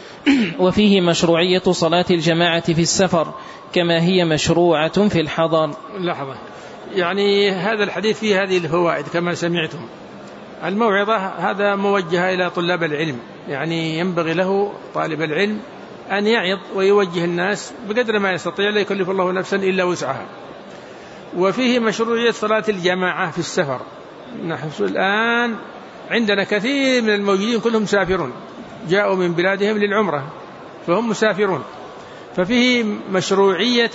وفيه مشروعية صلاة الجماعة في السفر كما هي مشروعة في الحضر. لحظة، يعني هذا الحديث فيه هذه الفوائد كما سمعتم. الموعظة هذا موجهة إلى طلاب العلم، يعني ينبغي له طالب العلم أن يعظ ويوجه الناس بقدر ما يستطيع، لا يكلف الله نفسا إلا وسعها. وفيه مشروعية صلاة الجماعة في السفر. نحن الآن عندنا كثير من الموجودين كلهم مسافرون، جاءوا من بلادهم للعمرة فهم مسافرون، ففيه مشروعية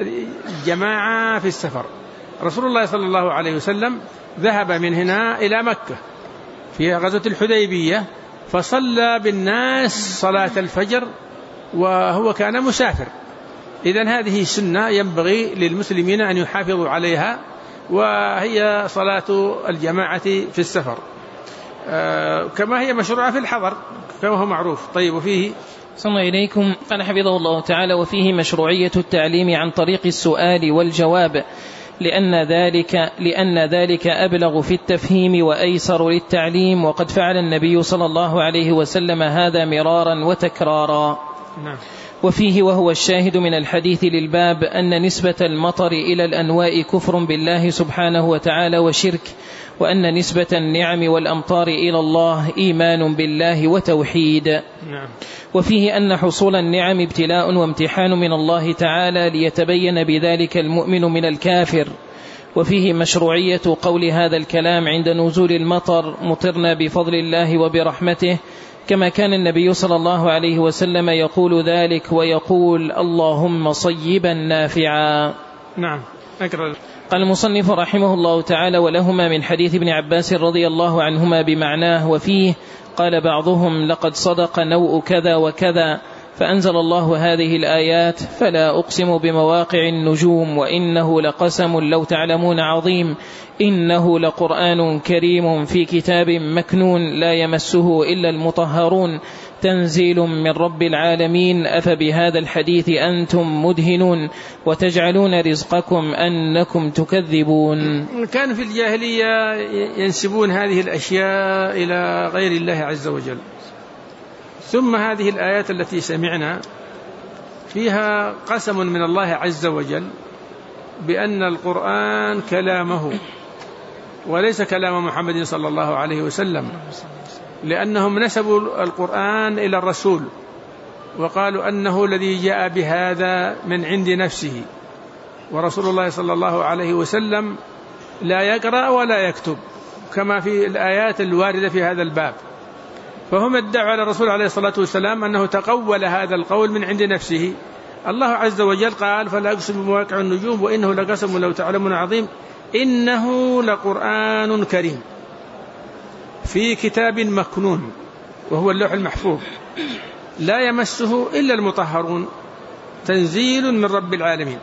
الجماعة في السفر. رسول الله صلى الله عليه وسلم ذهب من هنا إلى مكة في غزوة الحديبية، فصلى بالناس صلاة الفجر وهو كان مسافر. إذن هذه سنة ينبغي للمسلمين أن يحافظوا عليها، وهي صلاة الجماعة في السفر، كما هي مشروعة في الحضر كما هو معروف. طيب. وفيه صلى الله إليكم. قال حفظه الله تعالى: وفيه مشروعية التعليم عن طريق السؤال والجواب، لأن ذلك أبلغ في التفهيم وأيسر للتعليم، وقد فعل النبي صلى الله عليه وسلم هذا مرارا وتكرارا. نعم. وفيه وهو الشاهد من الحديث للباب أن نسبة المطر إلى الأنواء كفر بالله سبحانه وتعالى وشرك، وأن نسبة النعم والأمطار إلى الله إيمان بالله وتوحيد. وفيه أن حصول النعم ابتلاء وامتحان من الله تعالى ليتبين بذلك المؤمن من الكافر. وفيه مشروعية قول هذا الكلام عند نزول المطر: مطرنا بفضل الله وبرحمته، كما كان النبي صلى الله عليه وسلم يقول ذلك، ويقول: اللهم صيبا نافعا. نعم. أكرر. قال المصنف رحمه الله تعالى: ولهما من حديث ابن عباس رضي الله عنهما بمعناه. وفيه قال بعضهم: لقد صدق نوء كذا وكذا، فأنزل الله هذه الآيات: فلا أقسم بمواقع النجوم وإنه لقسم لو تعلمون عظيم، إنه لقرآن كريم في كتاب مكنون لا يمسه إلا المطهرون، تنزيل من رب العالمين، أفبهذا الحديث أنتم مدهنون وتجعلون رزقكم أنكم تكذبون. كان في الجاهلية ينسبون هذه الأشياء إلى غير الله عز وجل، ثم هذه الآيات التي سمعنا فيها قسم من الله عز وجل بأن القرآن كلامه وليس كلام محمد صلى الله عليه وسلم، لأنهم نسبوا القرآن إلى الرسول وقالوا أنه الذي جاء بهذا من عند نفسه، ورسول الله صلى الله عليه وسلم لا يقرأ ولا يكتب كما في الآيات الواردة في هذا الباب. فهم ادعوا على الرسول عليه الصلاة والسلام أنه تقول هذا القول من عند نفسه. الله عز وجل قال: فلا أقسم بمواقع النجوم وإنه لقسم لو تعلمون عظيم، إنه لقرآن كريم في كتاب مكنون، وهو اللوح المحفوظ، لا يمسه إلا المطهرون، تنزيل من رب العالمين.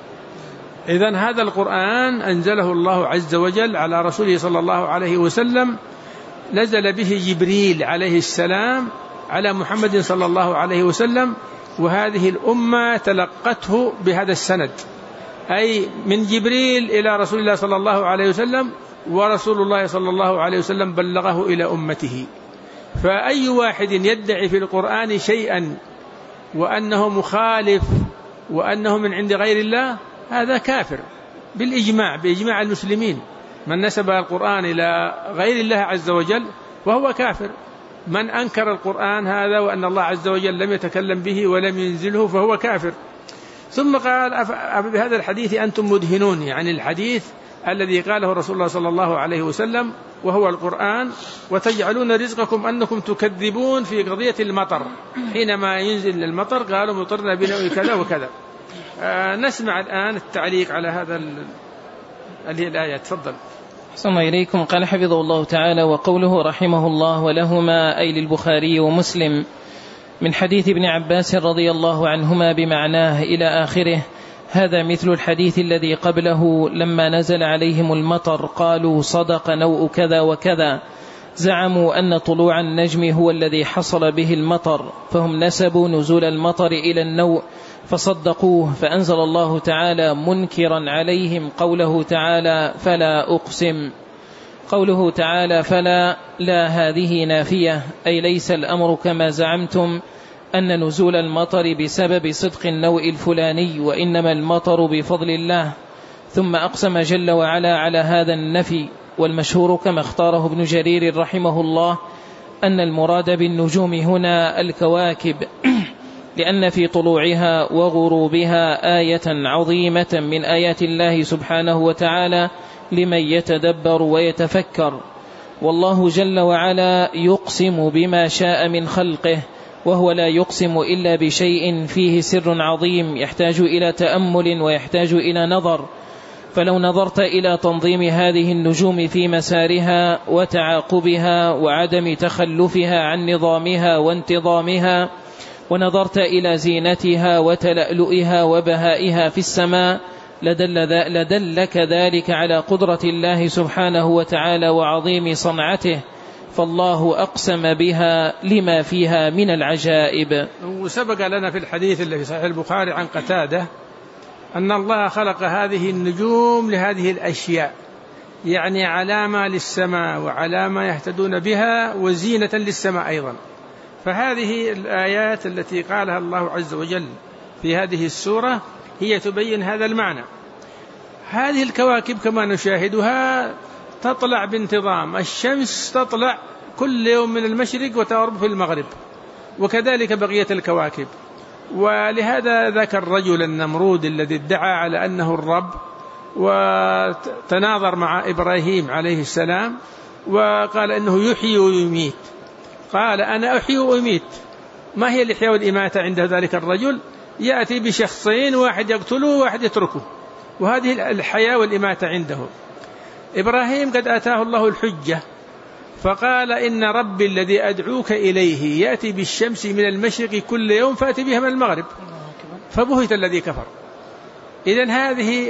إذن هذا القرآن أنزله الله عز وجل على رسوله صلى الله عليه وسلم، نزل به جبريل عليه السلام على محمد صلى الله عليه وسلم، وهذه الأمة تلقته بهذا السند، أي من جبريل إلى رسول الله صلى الله عليه وسلم، ورسول الله صلى الله عليه وسلم بلغه إلى أمته. فأي واحد يدعي في القرآن شيئا وأنه مخالف وأنه من عند غير الله، هذا كافر بالإجماع، بإجماع المسلمين. من نسب القرآن إلى غير الله عز وجل وهو كافر. من أنكر القرآن هذا وأن الله عز وجل لم يتكلم به ولم ينزله فهو كافر. ثم قال: بهذا الحديث أنتم مدهنون، يعني الحديث الذي قاله رسول الله صلى الله عليه وسلم وهو القرآن، وتجعلون رزقكم أنكم تكذبون في قضية المطر. حينما ينزل المطر قالوا: مطرنا بنوء كذا وكذا. نسمع الآن التعليق على هذا الآية. تفضل. صلى إليكم. قال حفظه الله تعالى: وقوله رحمه الله: ولهما أي للبخاري ومسلم من حديث ابن عباس رضي الله عنهما بمعناه إلى آخره، هذا مثل الحديث الذي قبله لما نزل عليهم المطر قالوا: صدق نوء كذا وكذا. زعموا أن طلوع النجم هو الذي حصل به المطر، فهم نسبوا نزول المطر إلى النوء فصدقوه، فأنزل الله تعالى منكرا عليهم قوله تعالى: فلا أقسم. قوله تعالى فلا، لا هذه نافية، أي ليس الأمر كما زعمتم أن نزول المطر بسبب صدق النوء الفلاني، وإنما المطر بفضل الله. ثم أقسم جل وعلا على هذا النفي. والمشهور كما اختاره ابن جرير رحمه الله أن المراد بالنجوم هنا الكواكب، لأن في طلوعها وغروبها آية عظيمة من آيات الله سبحانه وتعالى لمن يتدبر ويتفكر. والله جل وعلا يقسم بما شاء من خلقه، وهو لا يقسم إلا بشيء فيه سر عظيم يحتاج إلى تأمل ويحتاج إلى نظر. فلو نظرت إلى تنظيم هذه النجوم في مسارها وتعاقبها وعدم تخلفها عن نظامها وانتظامها، ونظرت إلى زينتها وتلألؤها وبهائها في السماء، لدلك ذلك على قدرة الله سبحانه وتعالى وعظيم صنعته، فالله أقسم بها لما فيها من العجائب. وسبق لنا في الحديث الذي في صحيح البخاري عن قتادة أن الله خلق هذه النجوم لهذه الأشياء، يعني علامة للسماء وعلامة يهتدون بها وزينة للسماء أيضا. فهذه الآيات التي قالها الله عز وجل في هذه السورة هي تبين هذا المعنى. هذه الكواكب كما نشاهدها تطلع بانتظام، الشمس تطلع كل يوم من المشرق وتغرب في المغرب، وكذلك بقية الكواكب. ولهذا ذاك الرجل النمرود الذي ادعى على أنه الرب وتناظر مع إبراهيم عليه السلام وقال أنه يحيي ويميت، قال أنا أحيي وأميت. ما هي الإحياء والإماتة عند ذلك الرجل؟ يأتي بشخصين، واحد يقتله وواحد يتركه، وهذه الحياة والإماتة عنده. إبراهيم قد آتاه الله الحجة فقال إن ربي الذي أدعوك إليه يأتي بالشمس من المشرق كل يوم فأتي بها من المغرب، فبهت الذي كفر. إذن هذه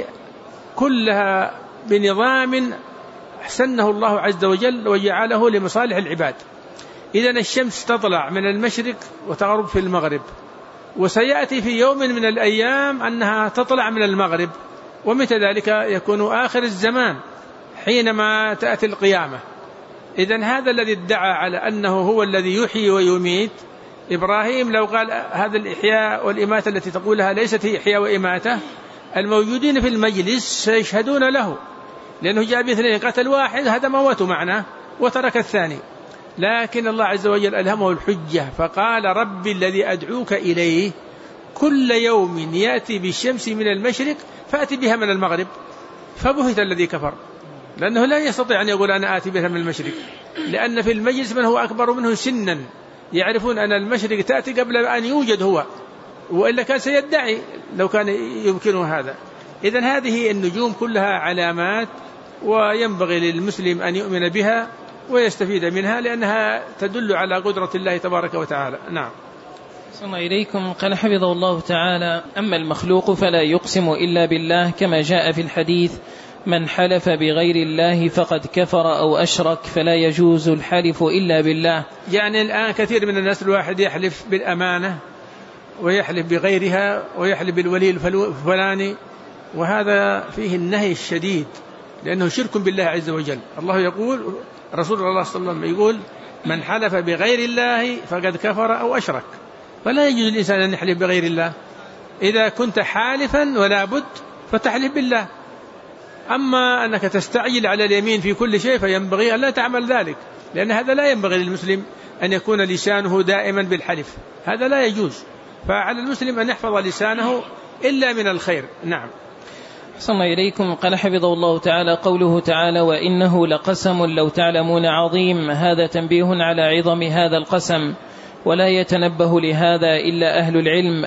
كلها بنظام أحسنه الله عز وجل وجعله لمصالح العباد. إذن الشمس تطلع من المشرق وتغرب في المغرب، وسيأتي في يوم من الأيام أنها تطلع من المغرب، ومتى ذلك يكون آخر الزمان حينما تأتي القيامة. إذن هذا الذي ادعى على أنه هو الذي يحيي ويميت، إبراهيم لو قال هذا الإحياء والإماتة التي تقولها ليست هي إحياء وإماتة، الموجودين في المجلس سيشهدون له، لأنه جاء باثنين، قتل واحد هذا موته معنا وترك الثاني. لكن الله عز وجل ألهمه الحجة فقال ربي الذي أدعوك إليه كل يوم يأتي بالشمس من المشرق فأتي بها من المغرب، فبهت الذي كفر، لأنه لا يستطيع أن يقول أنا آتي بها من المشرق، لأن في المجلس من هو أكبر منه سنا يعرفون أن المشرق تأتي قبل أن يوجد هو، وإلا كان سيدعي لو كان يمكنه هذا. إذن هذه النجوم كلها علامات، وينبغي للمسلم أن يؤمن بها ويستفيد منها، لأنها تدل على قدرة الله تبارك وتعالى. نعم. صلى الله إليكم. قال حفظه الله تعالى: أما المخلوق فلا يقسم إلا بالله، كما جاء في الحديث: من حلف بغير الله فقد كفر أو أشرك، فلا يجوز الحلف إلا بالله. يعني الآن كثير من الناس الواحد يحلف بالأمانة ويحلف بغيرها ويحلف بالولي الفلاني، وهذا فيه النهي الشديد، لأنه شرك بالله عز وجل. الله يقول، رسول الله صلى الله عليه وسلم يقول: من حلف بغير الله فقد كفر أو أشرك. فلا يجوز الإنسان أن يحلف بغير الله. إذا كنت حالفا ولا بد فتحلف بالله. أما أنك تستعجل على اليمين في كل شيء فينبغي أن لا تعمل ذلك، لأن هذا لا ينبغي للمسلم أن يكون لسانه دائما بالحلف، هذا لا يجوز. فعلى المسلم أن يحفظ لسانه إلا من الخير. نعم. صلى الله إليكم. قال حفظه الله تعالى: قوله تعالى: وإنه لقسم لو تعلمون عظيم، هذا تنبيه على عظم هذا القسم، ولا يتنبه لهذا إلا أهل العلم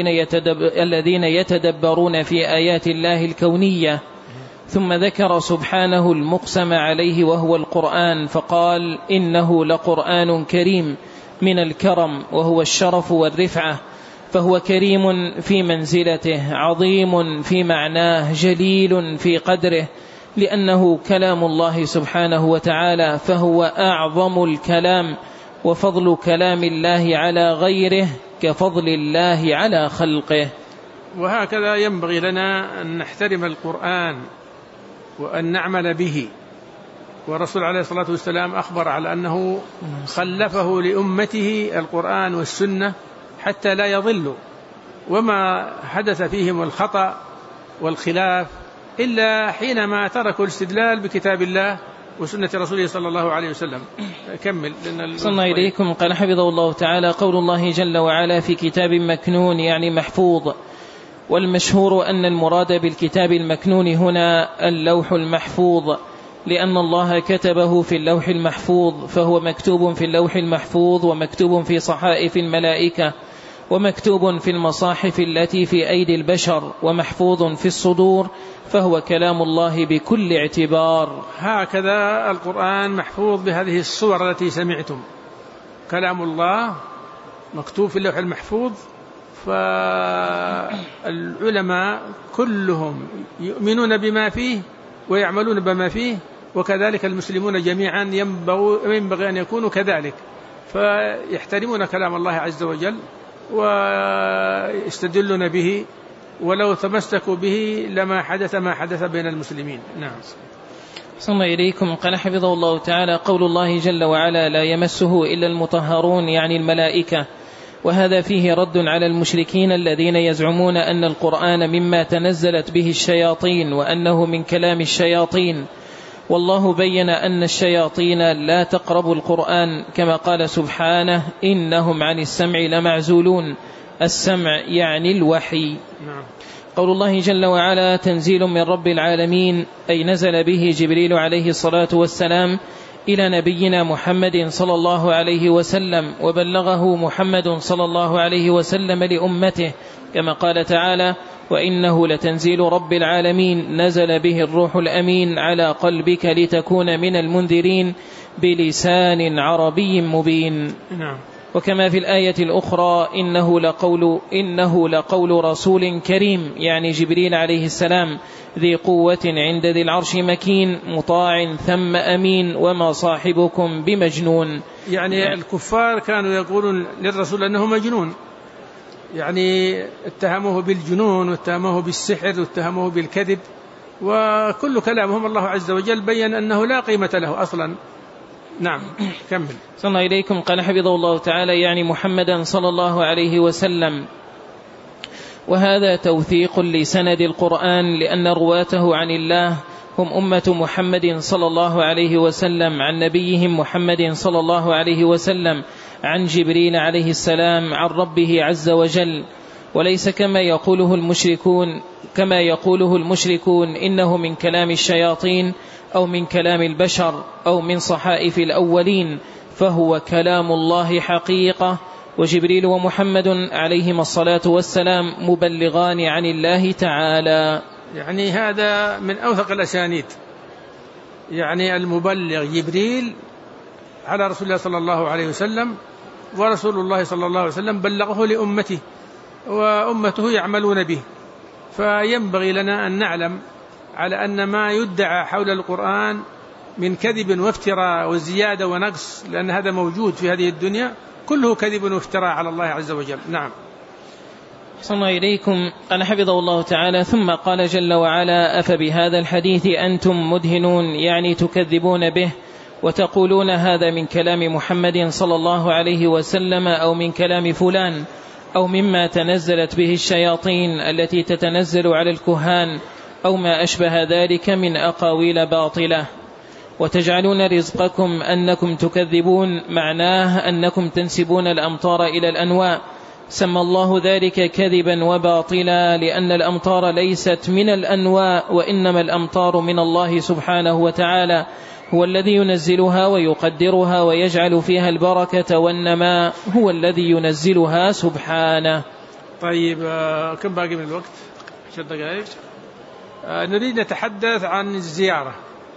الذين يتدبرون في آيات الله الكونية. ثم ذكر سبحانه المقسم عليه وهو القرآن، فقال: إنه لقرآن كريم، من الكرم وهو الشرف والرفعة، فهو كريم في منزلته، عظيم في معناه، جليل في قدره، لأنه كلام الله سبحانه وتعالى، فهو أعظم الكلام، وفضل كلام الله على غيره كفضل الله على خلقه. وهكذا ينبغي لنا أن نحترم القرآن وأن نعمل به. ورسول عليه الصلاة والسلام أخبر على أنه خلفه لأمته القرآن والسنة حتى لا يضلوا، وما حدث فيهم الخطأ والخلاف إلا حينما تركوا الاستدلال بكتاب الله وسنة رسوله صلى الله عليه وسلم. كمل. صلى الله إليكم. قال حفظه الله تعالى: قول الله جل وعلا في كتاب مكنون، يعني محفوظ. والمشهور أن المراد بالكتاب المكنون هنا اللوح المحفوظ، لأن الله كتبه في اللوح المحفوظ، فهو مكتوب في اللوح المحفوظ، ومكتوب في صحائف الملائكة، ومكتوب في المصاحف التي في أيدي البشر، ومحفوظ في الصدور، فهو كلام الله بكل اعتبار. هكذا القرآن محفوظ بهذه الصور التي سمعتم، كلام الله مكتوب في اللوح المحفوظ، فالعلماء كلهم يؤمنون بما فيه ويعملون بما فيه، وكذلك المسلمون جميعا ينبغي أن يكونوا كذلك، فيحترمون كلام الله عز وجل ويستدلون به، ولو تمسكوا به لما حدث ما حدث بين المسلمين. نعم. صلى إليكم. قال حفظه الله تعالى: قول الله جل وعلا: لا يمسه إلا المطهرون، يعني الملائكة، وهذا فيه رد على المشركين الذين يزعمون أن القرآن مما تنزلت به الشياطين وأنه من كلام الشياطين، والله بين أن الشياطين لا تقرب القرآن، كما قال سبحانه: إنهم عن السمع لمعزولون. السمع يعني الوحي. قول الله جل وعلا: تنزيل من رب العالمين، أي نزل به جبريل عليه الصلاة والسلام إلى نبينا محمد صلى الله عليه وسلم، وبلغه محمد صلى الله عليه وسلم لأمته، كما قال تعالى: وإنه لتنزيل رب العالمين نزل به الروح الأمين على قلبك لتكون من المنذرين بلسان عربي مبين. وكما في الآية الأخرى: إنه لقول رسول كريم، يعني جبريل عليه السلام، ذي قوة عند ذي العرش مكين، مطاع ثم أمين، وما صاحبكم بمجنون. يعني الكفار كانوا يقولون للرسول أنه مجنون، يعني اتهموه بالجنون واتهموه بالسحر واتهموه بالكذب، وكل كلامهم الله عز وجل بيّن أنه لا قيمة له أصلا. نعم، كمل. صلى الله إليكم. قال حفظه الله تعالى: يعني محمدا صلى الله عليه وسلم. وهذا توثيق لسند القرآن، لأن رواته عن الله هم أمة محمد صلى الله عليه وسلم، عن نبيهم محمد صلى الله عليه وسلم، عن جبريل عليه السلام، عن ربه عز وجل، وليس كما يقوله المشركون إنه من كلام الشياطين أو من كلام البشر أو من صحائف الأولين، فهو كلام الله حقيقة، وجبريل ومحمد عليهما الصلاة والسلام مبلغان عن الله تعالى. يعني هذا من أوثق الأسانيد، يعني المبلغ جبريل على رسول الله صلى الله عليه وسلم، ورسول الله صلى الله عليه وسلم بلغه لأمته، وأمته يعملون به. فينبغي لنا أن نعلم على أن ما يدعى حول القرآن من كذب وافتراء وزيادة ونقص، لأن هذا موجود في هذه الدنيا، كله كذب وافتراء على الله عز وجل. نعم. صلى الله إليكم. قال حفظه الله تعالى: ثم قال جل وعلا: أفبهذا الحديث أنتم مدهنون، يعني تكذبون به وتقولون هذا من كلام محمد صلى الله عليه وسلم، أو من كلام فلان، أو مما تنزلت به الشياطين التي تتنزل على الكهان، أو ما أشبه ذلك من أقاويل باطلة، وتجعلون رزقكم أنكم تكذبون، معناه أنكم تنسبون الأمطار إلى الأنواء. سمى الله ذلك كذبا وباطلا، لأن الأمطار ليست من الأنواء، وإنما الأمطار من الله سبحانه وتعالى، هو الذي ينزلها ويقدرها ويجعل فيها البركة والنماء، هو الذي ينزلها سبحانه. طيب، كم باقي من الوقت؟ 10 دقائق. نريد نتحدث عن الزيارة.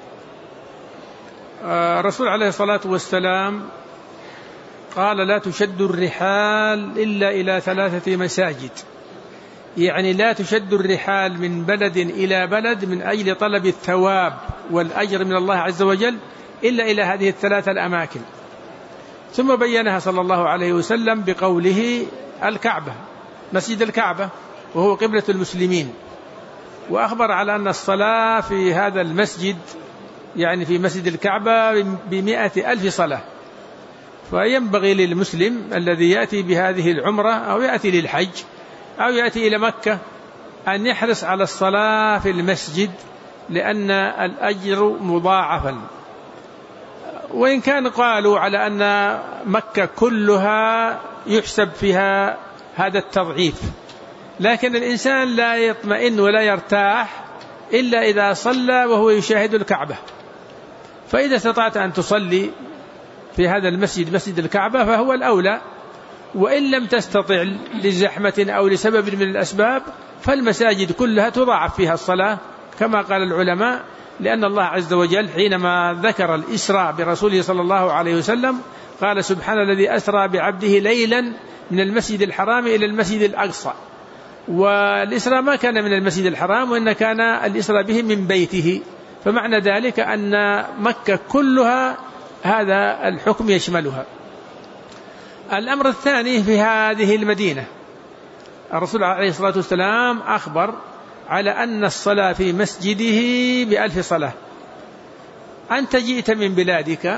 الرسول عليه الصلاة والسلام قال: لا تشد الرحال إلا إلى 3 مساجد، يعني لا تشد الرحال من بلد إلى بلد من أجل طلب الثواب والأجر من الله عز وجل إلا إلى هذه 3 الأماكن. ثم بينها صلى الله عليه وسلم بقوله: الكعبة، مسجد الكعبة، وهو قبلة المسلمين، وأخبر على أن الصلاة في هذا المسجد، يعني في مسجد الكعبة، ب100,000 صلاة. فينبغي للمسلم الذي يأتي بهذه العمرة أو يأتي للحج أو يأتي إلى مكة أن يحرص على الصلاة في المسجد، لأن الأجر مضاعفا. وإن كان قالوا على أن مكة كلها يحسب فيها هذا التضعيف، لكن الإنسان لا يطمئن ولا يرتاح إلا إذا صلى وهو يشاهد الكعبة. فإذا استطعت أن تصلي في هذا المسجد، مسجد الكعبة، فهو الأولى. وإن لم تستطع لزحمة أو لسبب من الأسباب، فالمساجد كلها تضاعف فيها الصلاة، كما قال العلماء، لأن الله عز وجل حينما ذكر الإسراء برسوله صلى الله عليه وسلم قال: سبحان الذي أسرى بعبده ليلا من المسجد الحرام إلى المسجد الأقصى. والإسراء ما كان من المسجد الحرام، وإن كان الإسراء به من بيته، فمعنى ذلك أن مكة كلها هذا الحكم يشملها. الأمر الثاني في هذه المدينة، الرسول عليه الصلاة والسلام أخبر على أن الصلاة في مسجده ب1000 صلاة، أنت جئت من بلادك،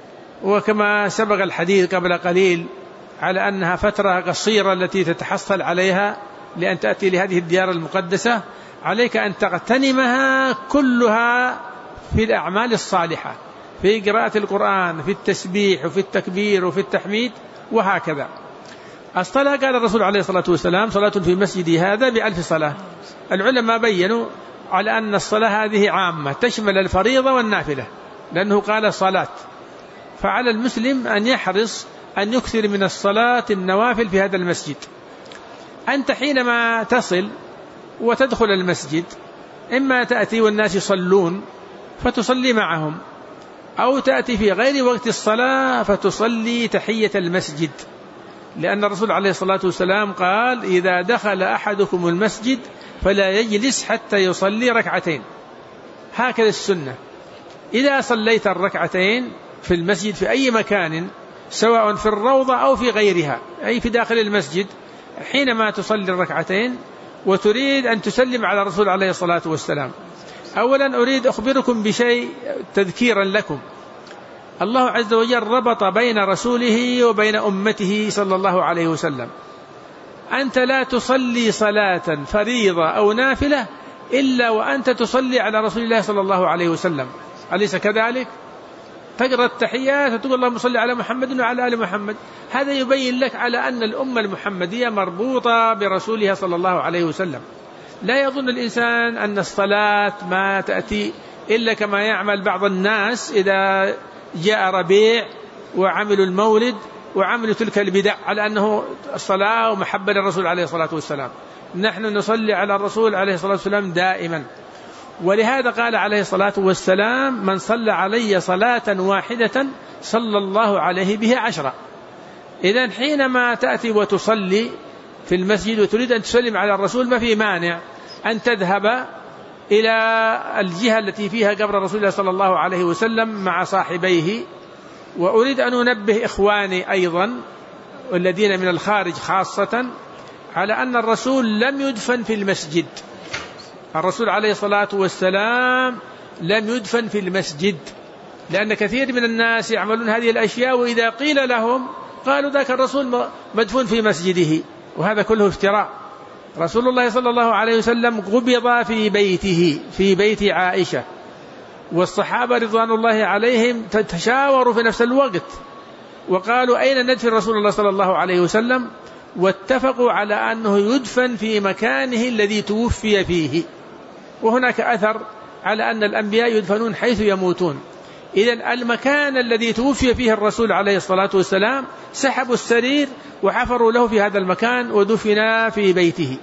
وكما سبق الحديث قبل قليل على أنها فترة قصيرة التي تتحصل عليها لأن تأتي لهذه الديار المقدسة، عليك أن تغتنمها كلها في الأعمال الصالحة، في قراءة القرآن، في التسبيح، وفي التكبير، وفي التحميد، وهكذا. الصلاة قال الرسول عليه الصلاة والسلام: صلاة في مسجدي هذا ب1000 صلاة. العلماء بيّنوا على أن الصلاة هذه عامة تشمل الفريضة والنافلة، لأنه قال صلاة. فعلى المسلم أن يحرص أن يكثر من الصلاة النوافل في هذا المسجد. أنت حينما تصل وتدخل المسجد إما تأتي والناس يصلون فتصلي معهم، أو تأتي في غير وقت الصلاة فتصلي تحية المسجد، لأن الرسول عليه الصلاة والسلام قال: إذا دخل أحدكم المسجد فلا يجلس حتى يصلي ركعتين. هكذا السنة. إذا صليت الركعتين في المسجد في أي مكان، سواء في الروضة أو في غيرها، أي في داخل المسجد، حينما تصلي الركعتين وتريد أن تسلم على الرسول عليه الصلاة والسلام، أولا أريد أخبركم بشيء تذكيرا لكم. الله عز وجل ربط بين رسوله وبين أمته صلى الله عليه وسلم. أنت لا تصلي صلاة فريضة أو نافلة إلا وأنت تصلي على رسول الله صلى الله عليه وسلم، أليس كذلك؟ تقرأ التحيات وتقول اللهم صل على محمد وعلى آل محمد. هذا يبين لك على أن الأمة المحمدية مربوطة برسولها صلى الله عليه وسلم. لا يظن الإنسان أن الصلاة ما تأتي إلا كما يعمل بعض الناس إذا جاء ربيع وعملوا المولد وعملوا تلك البدع على أنه الصلاة ومحبة للرسول عليه الصلاة والسلام. نحن نصلي على الرسول عليه الصلاة والسلام دائما، ولهذا قال عليه الصلاة والسلام: من صلى علي صلاة واحدة صلى الله عليه به 10. إذن حينما تأتي وتصلي في المسجد وتريد أن تسلم على الرسول ما في مانع أن تذهب إلى الجهة التي فيها قبر رسول الله صلى الله عليه وسلم مع صاحبيه. وأريد أن أنبه إخواني أيضا والذين من الخارج خاصة على أن الرسول لم يدفن في المسجد. الرسول عليه الصلاة والسلام لم يدفن في المسجد، لأن كثير من الناس يعملون هذه الأشياء، وإذا قيل لهم قالوا ذاك الرسول مدفون في مسجده، وهذا كله افتراء. رسول الله صلى الله عليه وسلم قبض في بيته، في بيت عائشة، والصحابة رضوان الله عليهم تشاوروا في نفس الوقت وقالوا: أين ندفن رسول الله صلى الله عليه وسلم؟ واتفقوا على أنه يدفن في مكانه الذي توفي فيه. وهناك أثر على أن الأنبياء يدفنون حيث يموتون. إذن المكان الذي توفي فيه الرسول عليه الصلاة والسلام سحبوا السرير وحفروا له في هذا المكان ودفن في بيته.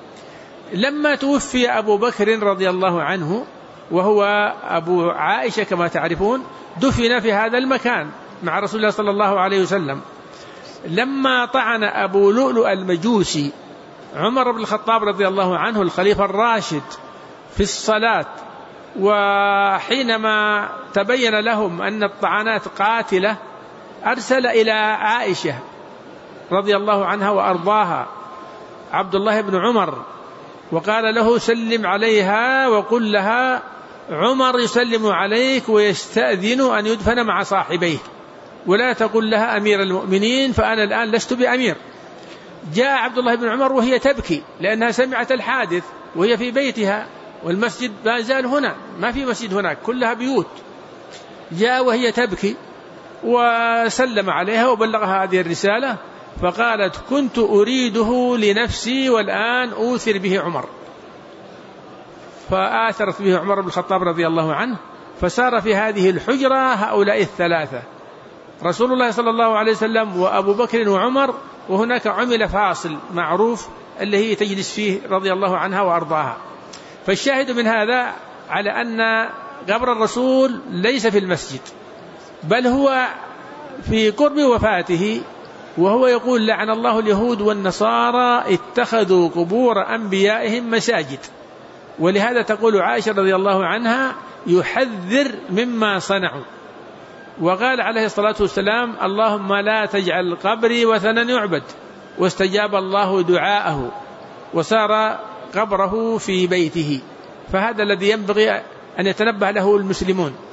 لما توفي أبو بكر رضي الله عنه وهو أبو عائشة كما تعرفون، دفن في هذا المكان مع رسول الله صلى الله عليه وسلم. لما طعن أبو لؤلؤ المجوسي عمر بن الخطاب رضي الله عنه الخليفة الراشد في الصلاة، وحينما تبين لهم أن الطعنات قاتلة، أرسل إلى عائشة رضي الله عنها وأرضاها عبد الله بن عمر وقال له: سلم عليها وقل لها عمر يسلم عليك ويستأذن أن يدفن مع صاحبيه، ولا تقل لها أمير المؤمنين فأنا الآن لست بأمير. جاء عبد الله بن عمر وهي تبكي لأنها سمعت الحادث وهي في بيتها، والمسجد ما زال هنا، ما في مسجد هناك، كلها بيوت. جاء وهي تبكي وسلم عليها وبلغها هذه الرسالة، فقالت: كنت أريده لنفسي والآن أوثر به عمر. فآثرت به عمر بن الخطاب رضي الله عنه، فسار في هذه الحجرة هؤلاء الثلاثة: رسول الله صلى الله عليه وسلم وأبو بكر وعمر، وهناك عمل فاصل معروف اللي هي تجلس فيه رضي الله عنها وأرضاها. فالشاهد من هذا على أن قبر الرسول ليس في المسجد، بل هو في قرب وفاته، وهو يقول: لعن الله اليهود والنصارى اتخذوا قبور أنبيائهم مساجد. ولهذا تقول عائشة رضي الله عنها: يحذر مما صنعوا. وقال عليه الصلاة والسلام: اللهم لا تجعل قبري وثنا يعبد، واستجاب الله دعاءه وصار قبره في بيته. فهذا الذي ينبغي أن يتنبه له المسلمون.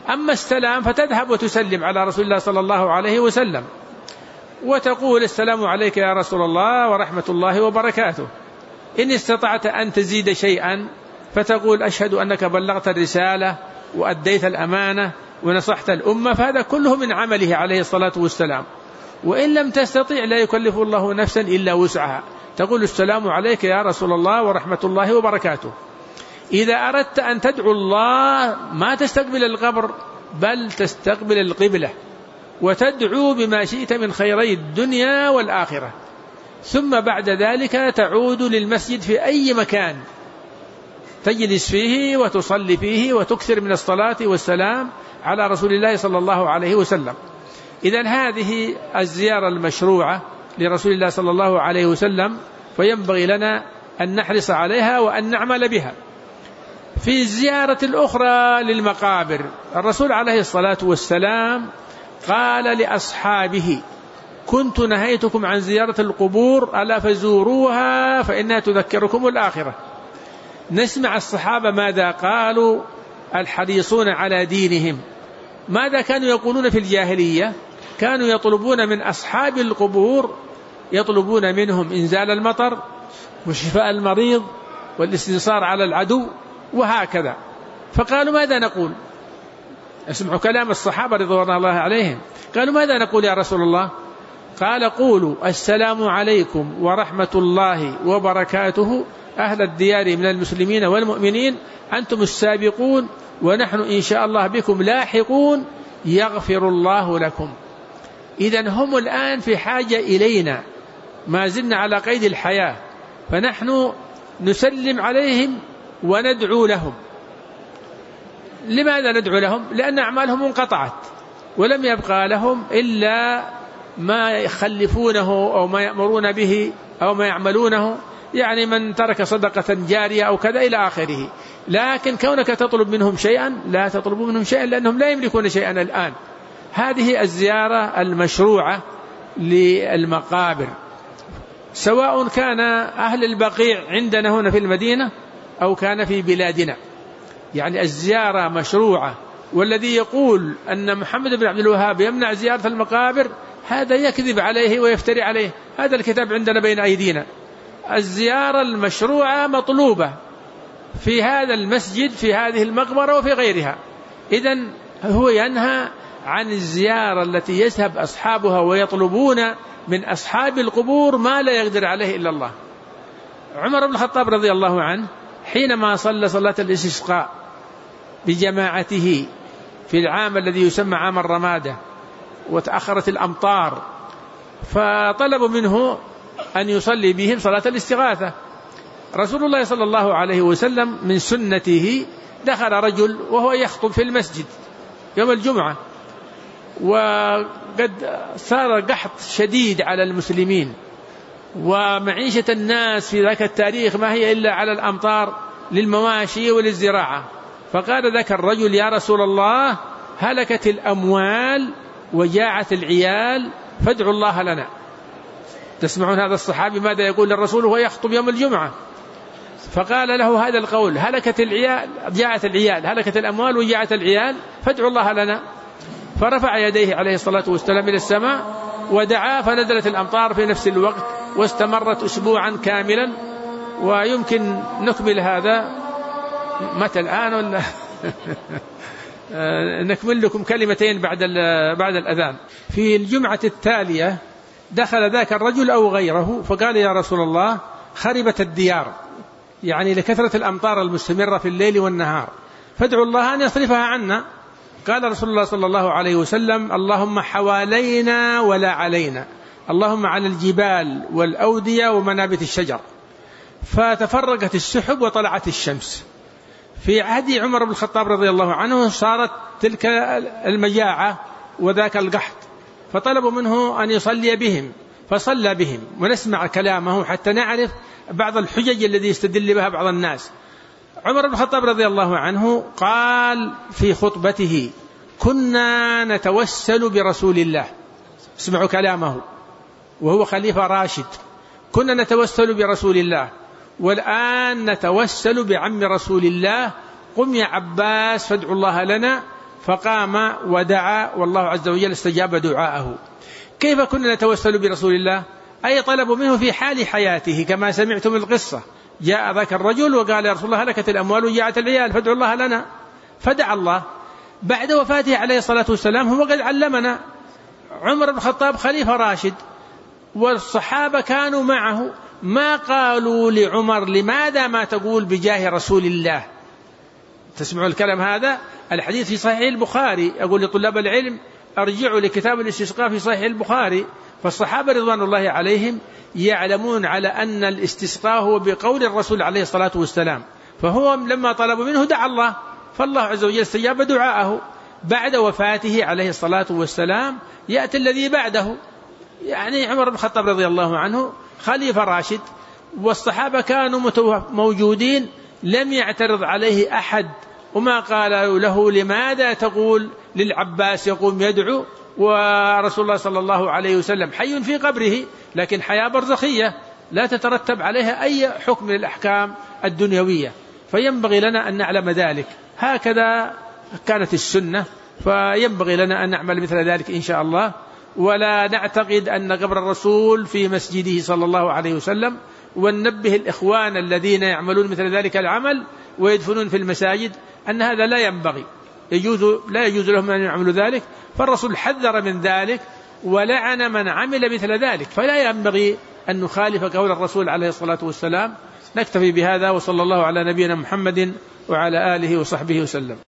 أما السلام فتذهب وتسلم على رسول الله صلى الله عليه وسلم وتقول السلام عليك يا رسول الله ورحمة الله وبركاته. إن استطعت أن تزيد شيئا فتقول أشهد أنك بلغت الرسالة وأديت الأمانة ونصحت الأمة، فهذا كله من عمله عليه الصلاة والسلام. وإن لم تستطيع لا يكلف الله نفسا إلا وسعها، تقول السلام عليك يا رسول الله ورحمة الله وبركاته. إذا أردت أن تدعو الله ما تستقبل القبر بل تستقبل القبلة وتدعو بما شئت من خيري الدنيا والآخرة، ثم بعد ذلك تعود للمسجد في أي مكان تجلس فيه وتصلي فيه وتكثر من الصلاة والسلام على رسول الله صلى الله عليه وسلم. إذن هذه الزيارة المشروعة لرسول الله صلى الله عليه وسلم، فينبغي لنا أن نحرص عليها وأن نعمل بها. في الزيارة الأخرى للمقابر الرسول عليه الصلاة والسلام قال لأصحابه: كنت نهيتكم عن زيارة القبور ألا فزوروها فإنها تذكركم الآخرة. نسمع الصحابة ماذا قالوا الحريصون على دينهم. ماذا كانوا يقولون في الجاهلية؟ كانوا يطلبون من أصحاب القبور، يطلبون منهم إنزال المطر وشفاء المريض والاستنصار على العدو وهكذا. فقالوا ماذا نقول؟ اسمعوا كلام الصحابة رضوان الله عليهم. قالوا ماذا نقول يا رسول الله؟ قال: قولوا السلام عليكم ورحمة الله وبركاته أهل الديار من المسلمين والمؤمنين، أنتم السابقون ونحن إن شاء الله بكم لاحقون يغفر الله لكم. إذن هم الآن في حاجة إلينا، ما زلنا على قيد الحياة، فنحن نسلم عليهم وندعو لهم. لماذا ندعو لهم؟ لأن أعمالهم انقطعت ولم يبقى لهم إلا ما يخلفونه أو ما يأمرون به أو ما يعملونه، يعني من ترك صدقة جارية أو كذا إلى آخره. لكن كونك تطلب منهم شيئا لا تطلب منهم شيئا لأنهم لا يملكون شيئا الآن. هذه الزيارة المشروعة للمقابر، سواء كان أهل البقيع عندنا هنا في المدينة أو كان في بلادنا، يعني الزيارة مشروعة. والذي يقول أن محمد بن عبد الوهاب يمنع زيارة المقابر هذا يكذب عليه ويفتري عليه. هذا الكتاب عندنا بين أيدينا. الزيارة المشروعة مطلوبة في هذا المسجد في هذه المقبرة وفي غيرها. إذن هو ينهى عن الزيارة التي يذهب أصحابها ويطلبون من أصحاب القبور ما لا يقدر عليه إلا الله. عمر بن الخطاب رضي الله عنه حينما صلى صلاة الاستسقاء بجماعته في العام الذي يسمى عام الرمادة وتأخرت الأمطار، فطلبوا منه أن يصلي بهم صلاة الاستغاثة. رسول الله صلى الله عليه وسلم من سنته دخل رجل وهو يخطب في المسجد يوم الجمعة، وقد صار قحط شديد على المسلمين ومعيشة الناس في ذاك التاريخ ما هي إلا على الأمطار للمواشي وللزراعة. فقال ذاك الرجل: يا رسول الله هلكت الأموال وجاعت العيال فادعوا الله لنا. تسمعون هذا الصحابي ماذا يقول للرسول وهو يخطب يوم الجمعة؟ فقال له هذا القول: هلكت العيال جاعت العيال، هلكت الأموال وجاعت العيال فادعوا الله لنا. فرفع يديه عليه الصلاة والسلام إلى السماء ودعا فنزلت الأمطار في نفس الوقت واستمرت أسبوعا كاملا. ويمكن نكمل هذا متى الآن ولا نكمل لكم كلمتين بعد الأذان. في الجمعة التالية دخل ذاك الرجل أو غيره فقال: يا رسول الله خربت الديار، يعني لكثرة الأمطار المستمرة في الليل والنهار، فادعوا الله أن يصرفها عنا. قال رسول الله صلى الله عليه وسلم: اللهم حوالينا ولا علينا، اللهم على الجبال والأودية ومنابت الشجر. فتفرقت السحب وطلعت الشمس. في عهد عمر بن الخطاب رضي الله عنه صارت تلك المجاعة وذاك القحط، فطلبوا منه أن يصلي بهم فصلى بهم. ونسمع كلامه حتى نعرف بعض الحجج الذي يستدل بها بعض الناس. عمر بن الخطاب رضي الله عنه قال في خطبته: كنا نتوسل برسول الله، اسمعوا كلامه وهو خليفة راشد، كنا نتوسل برسول الله والآن نتوسل بعم رسول الله، قم يا عباس فادعوا الله لنا فقام ودعا والله عز وجل استجاب دعاءه. كيف كنا نتوسل برسول الله؟ أي طلبوا منه في حال حياته، كما سمعتم القصة، جاء ذاك الرجل وقال يا رسول الله هلكت الأموال وجاءت العيال فادعوا الله لنا، فدعا الله. بعد وفاته عليه الصلاة والسلام هو قد علمنا. عمر بن الخطاب خليفة راشد والصحابة كانوا معه، ما قالوا لعمر لماذا ما تقول بجاه رسول الله؟ تسمعوا الكلام هذا؟ الحديث في صحيح البخاري، أقول لطلاب العلم أرجعوا لكتاب الاستسقاء في صحيح البخاري. فالصحابة رضوان الله عليهم يعلمون على أن الاستسقاء هو بقول الرسول عليه الصلاة والسلام، فهو لما طلبوا منه دعا الله، فالله عز وجل استجاب دعاءه. بعد وفاته عليه الصلاة والسلام يأتي الذي بعده، يعني عمر بن الخطاب رضي الله عنه خليفة راشد، والصحابة كانوا موجودين، لم يعترض عليه أحد، وما قال له لماذا تقول للعباس يقوم يدعو ورسول الله صلى الله عليه وسلم حي في قبره، لكن حياة برزخية لا تترتب عليها أي حكم من الأحكام الدنيوية، فينبغي لنا أن نعلم ذلك. هكذا كانت السنة، فينبغي لنا أن نعمل مثل ذلك إن شاء الله، ولا نعتقد أن قبر الرسول في مسجده صلى الله عليه وسلم، وننبه الإخوان الذين يعملون مثل ذلك العمل ويدفنون في المساجد أن هذا لا ينبغي، لا يجوز لهم أن يعملوا ذلك، فالرسول حذر من ذلك ولعن من عمل مثل ذلك، فلا ينبغي أن نخالف قول الرسول عليه الصلاة والسلام. نكتفي بهذا، وصلى الله على نبينا محمد وعلى آله وصحبه وسلم.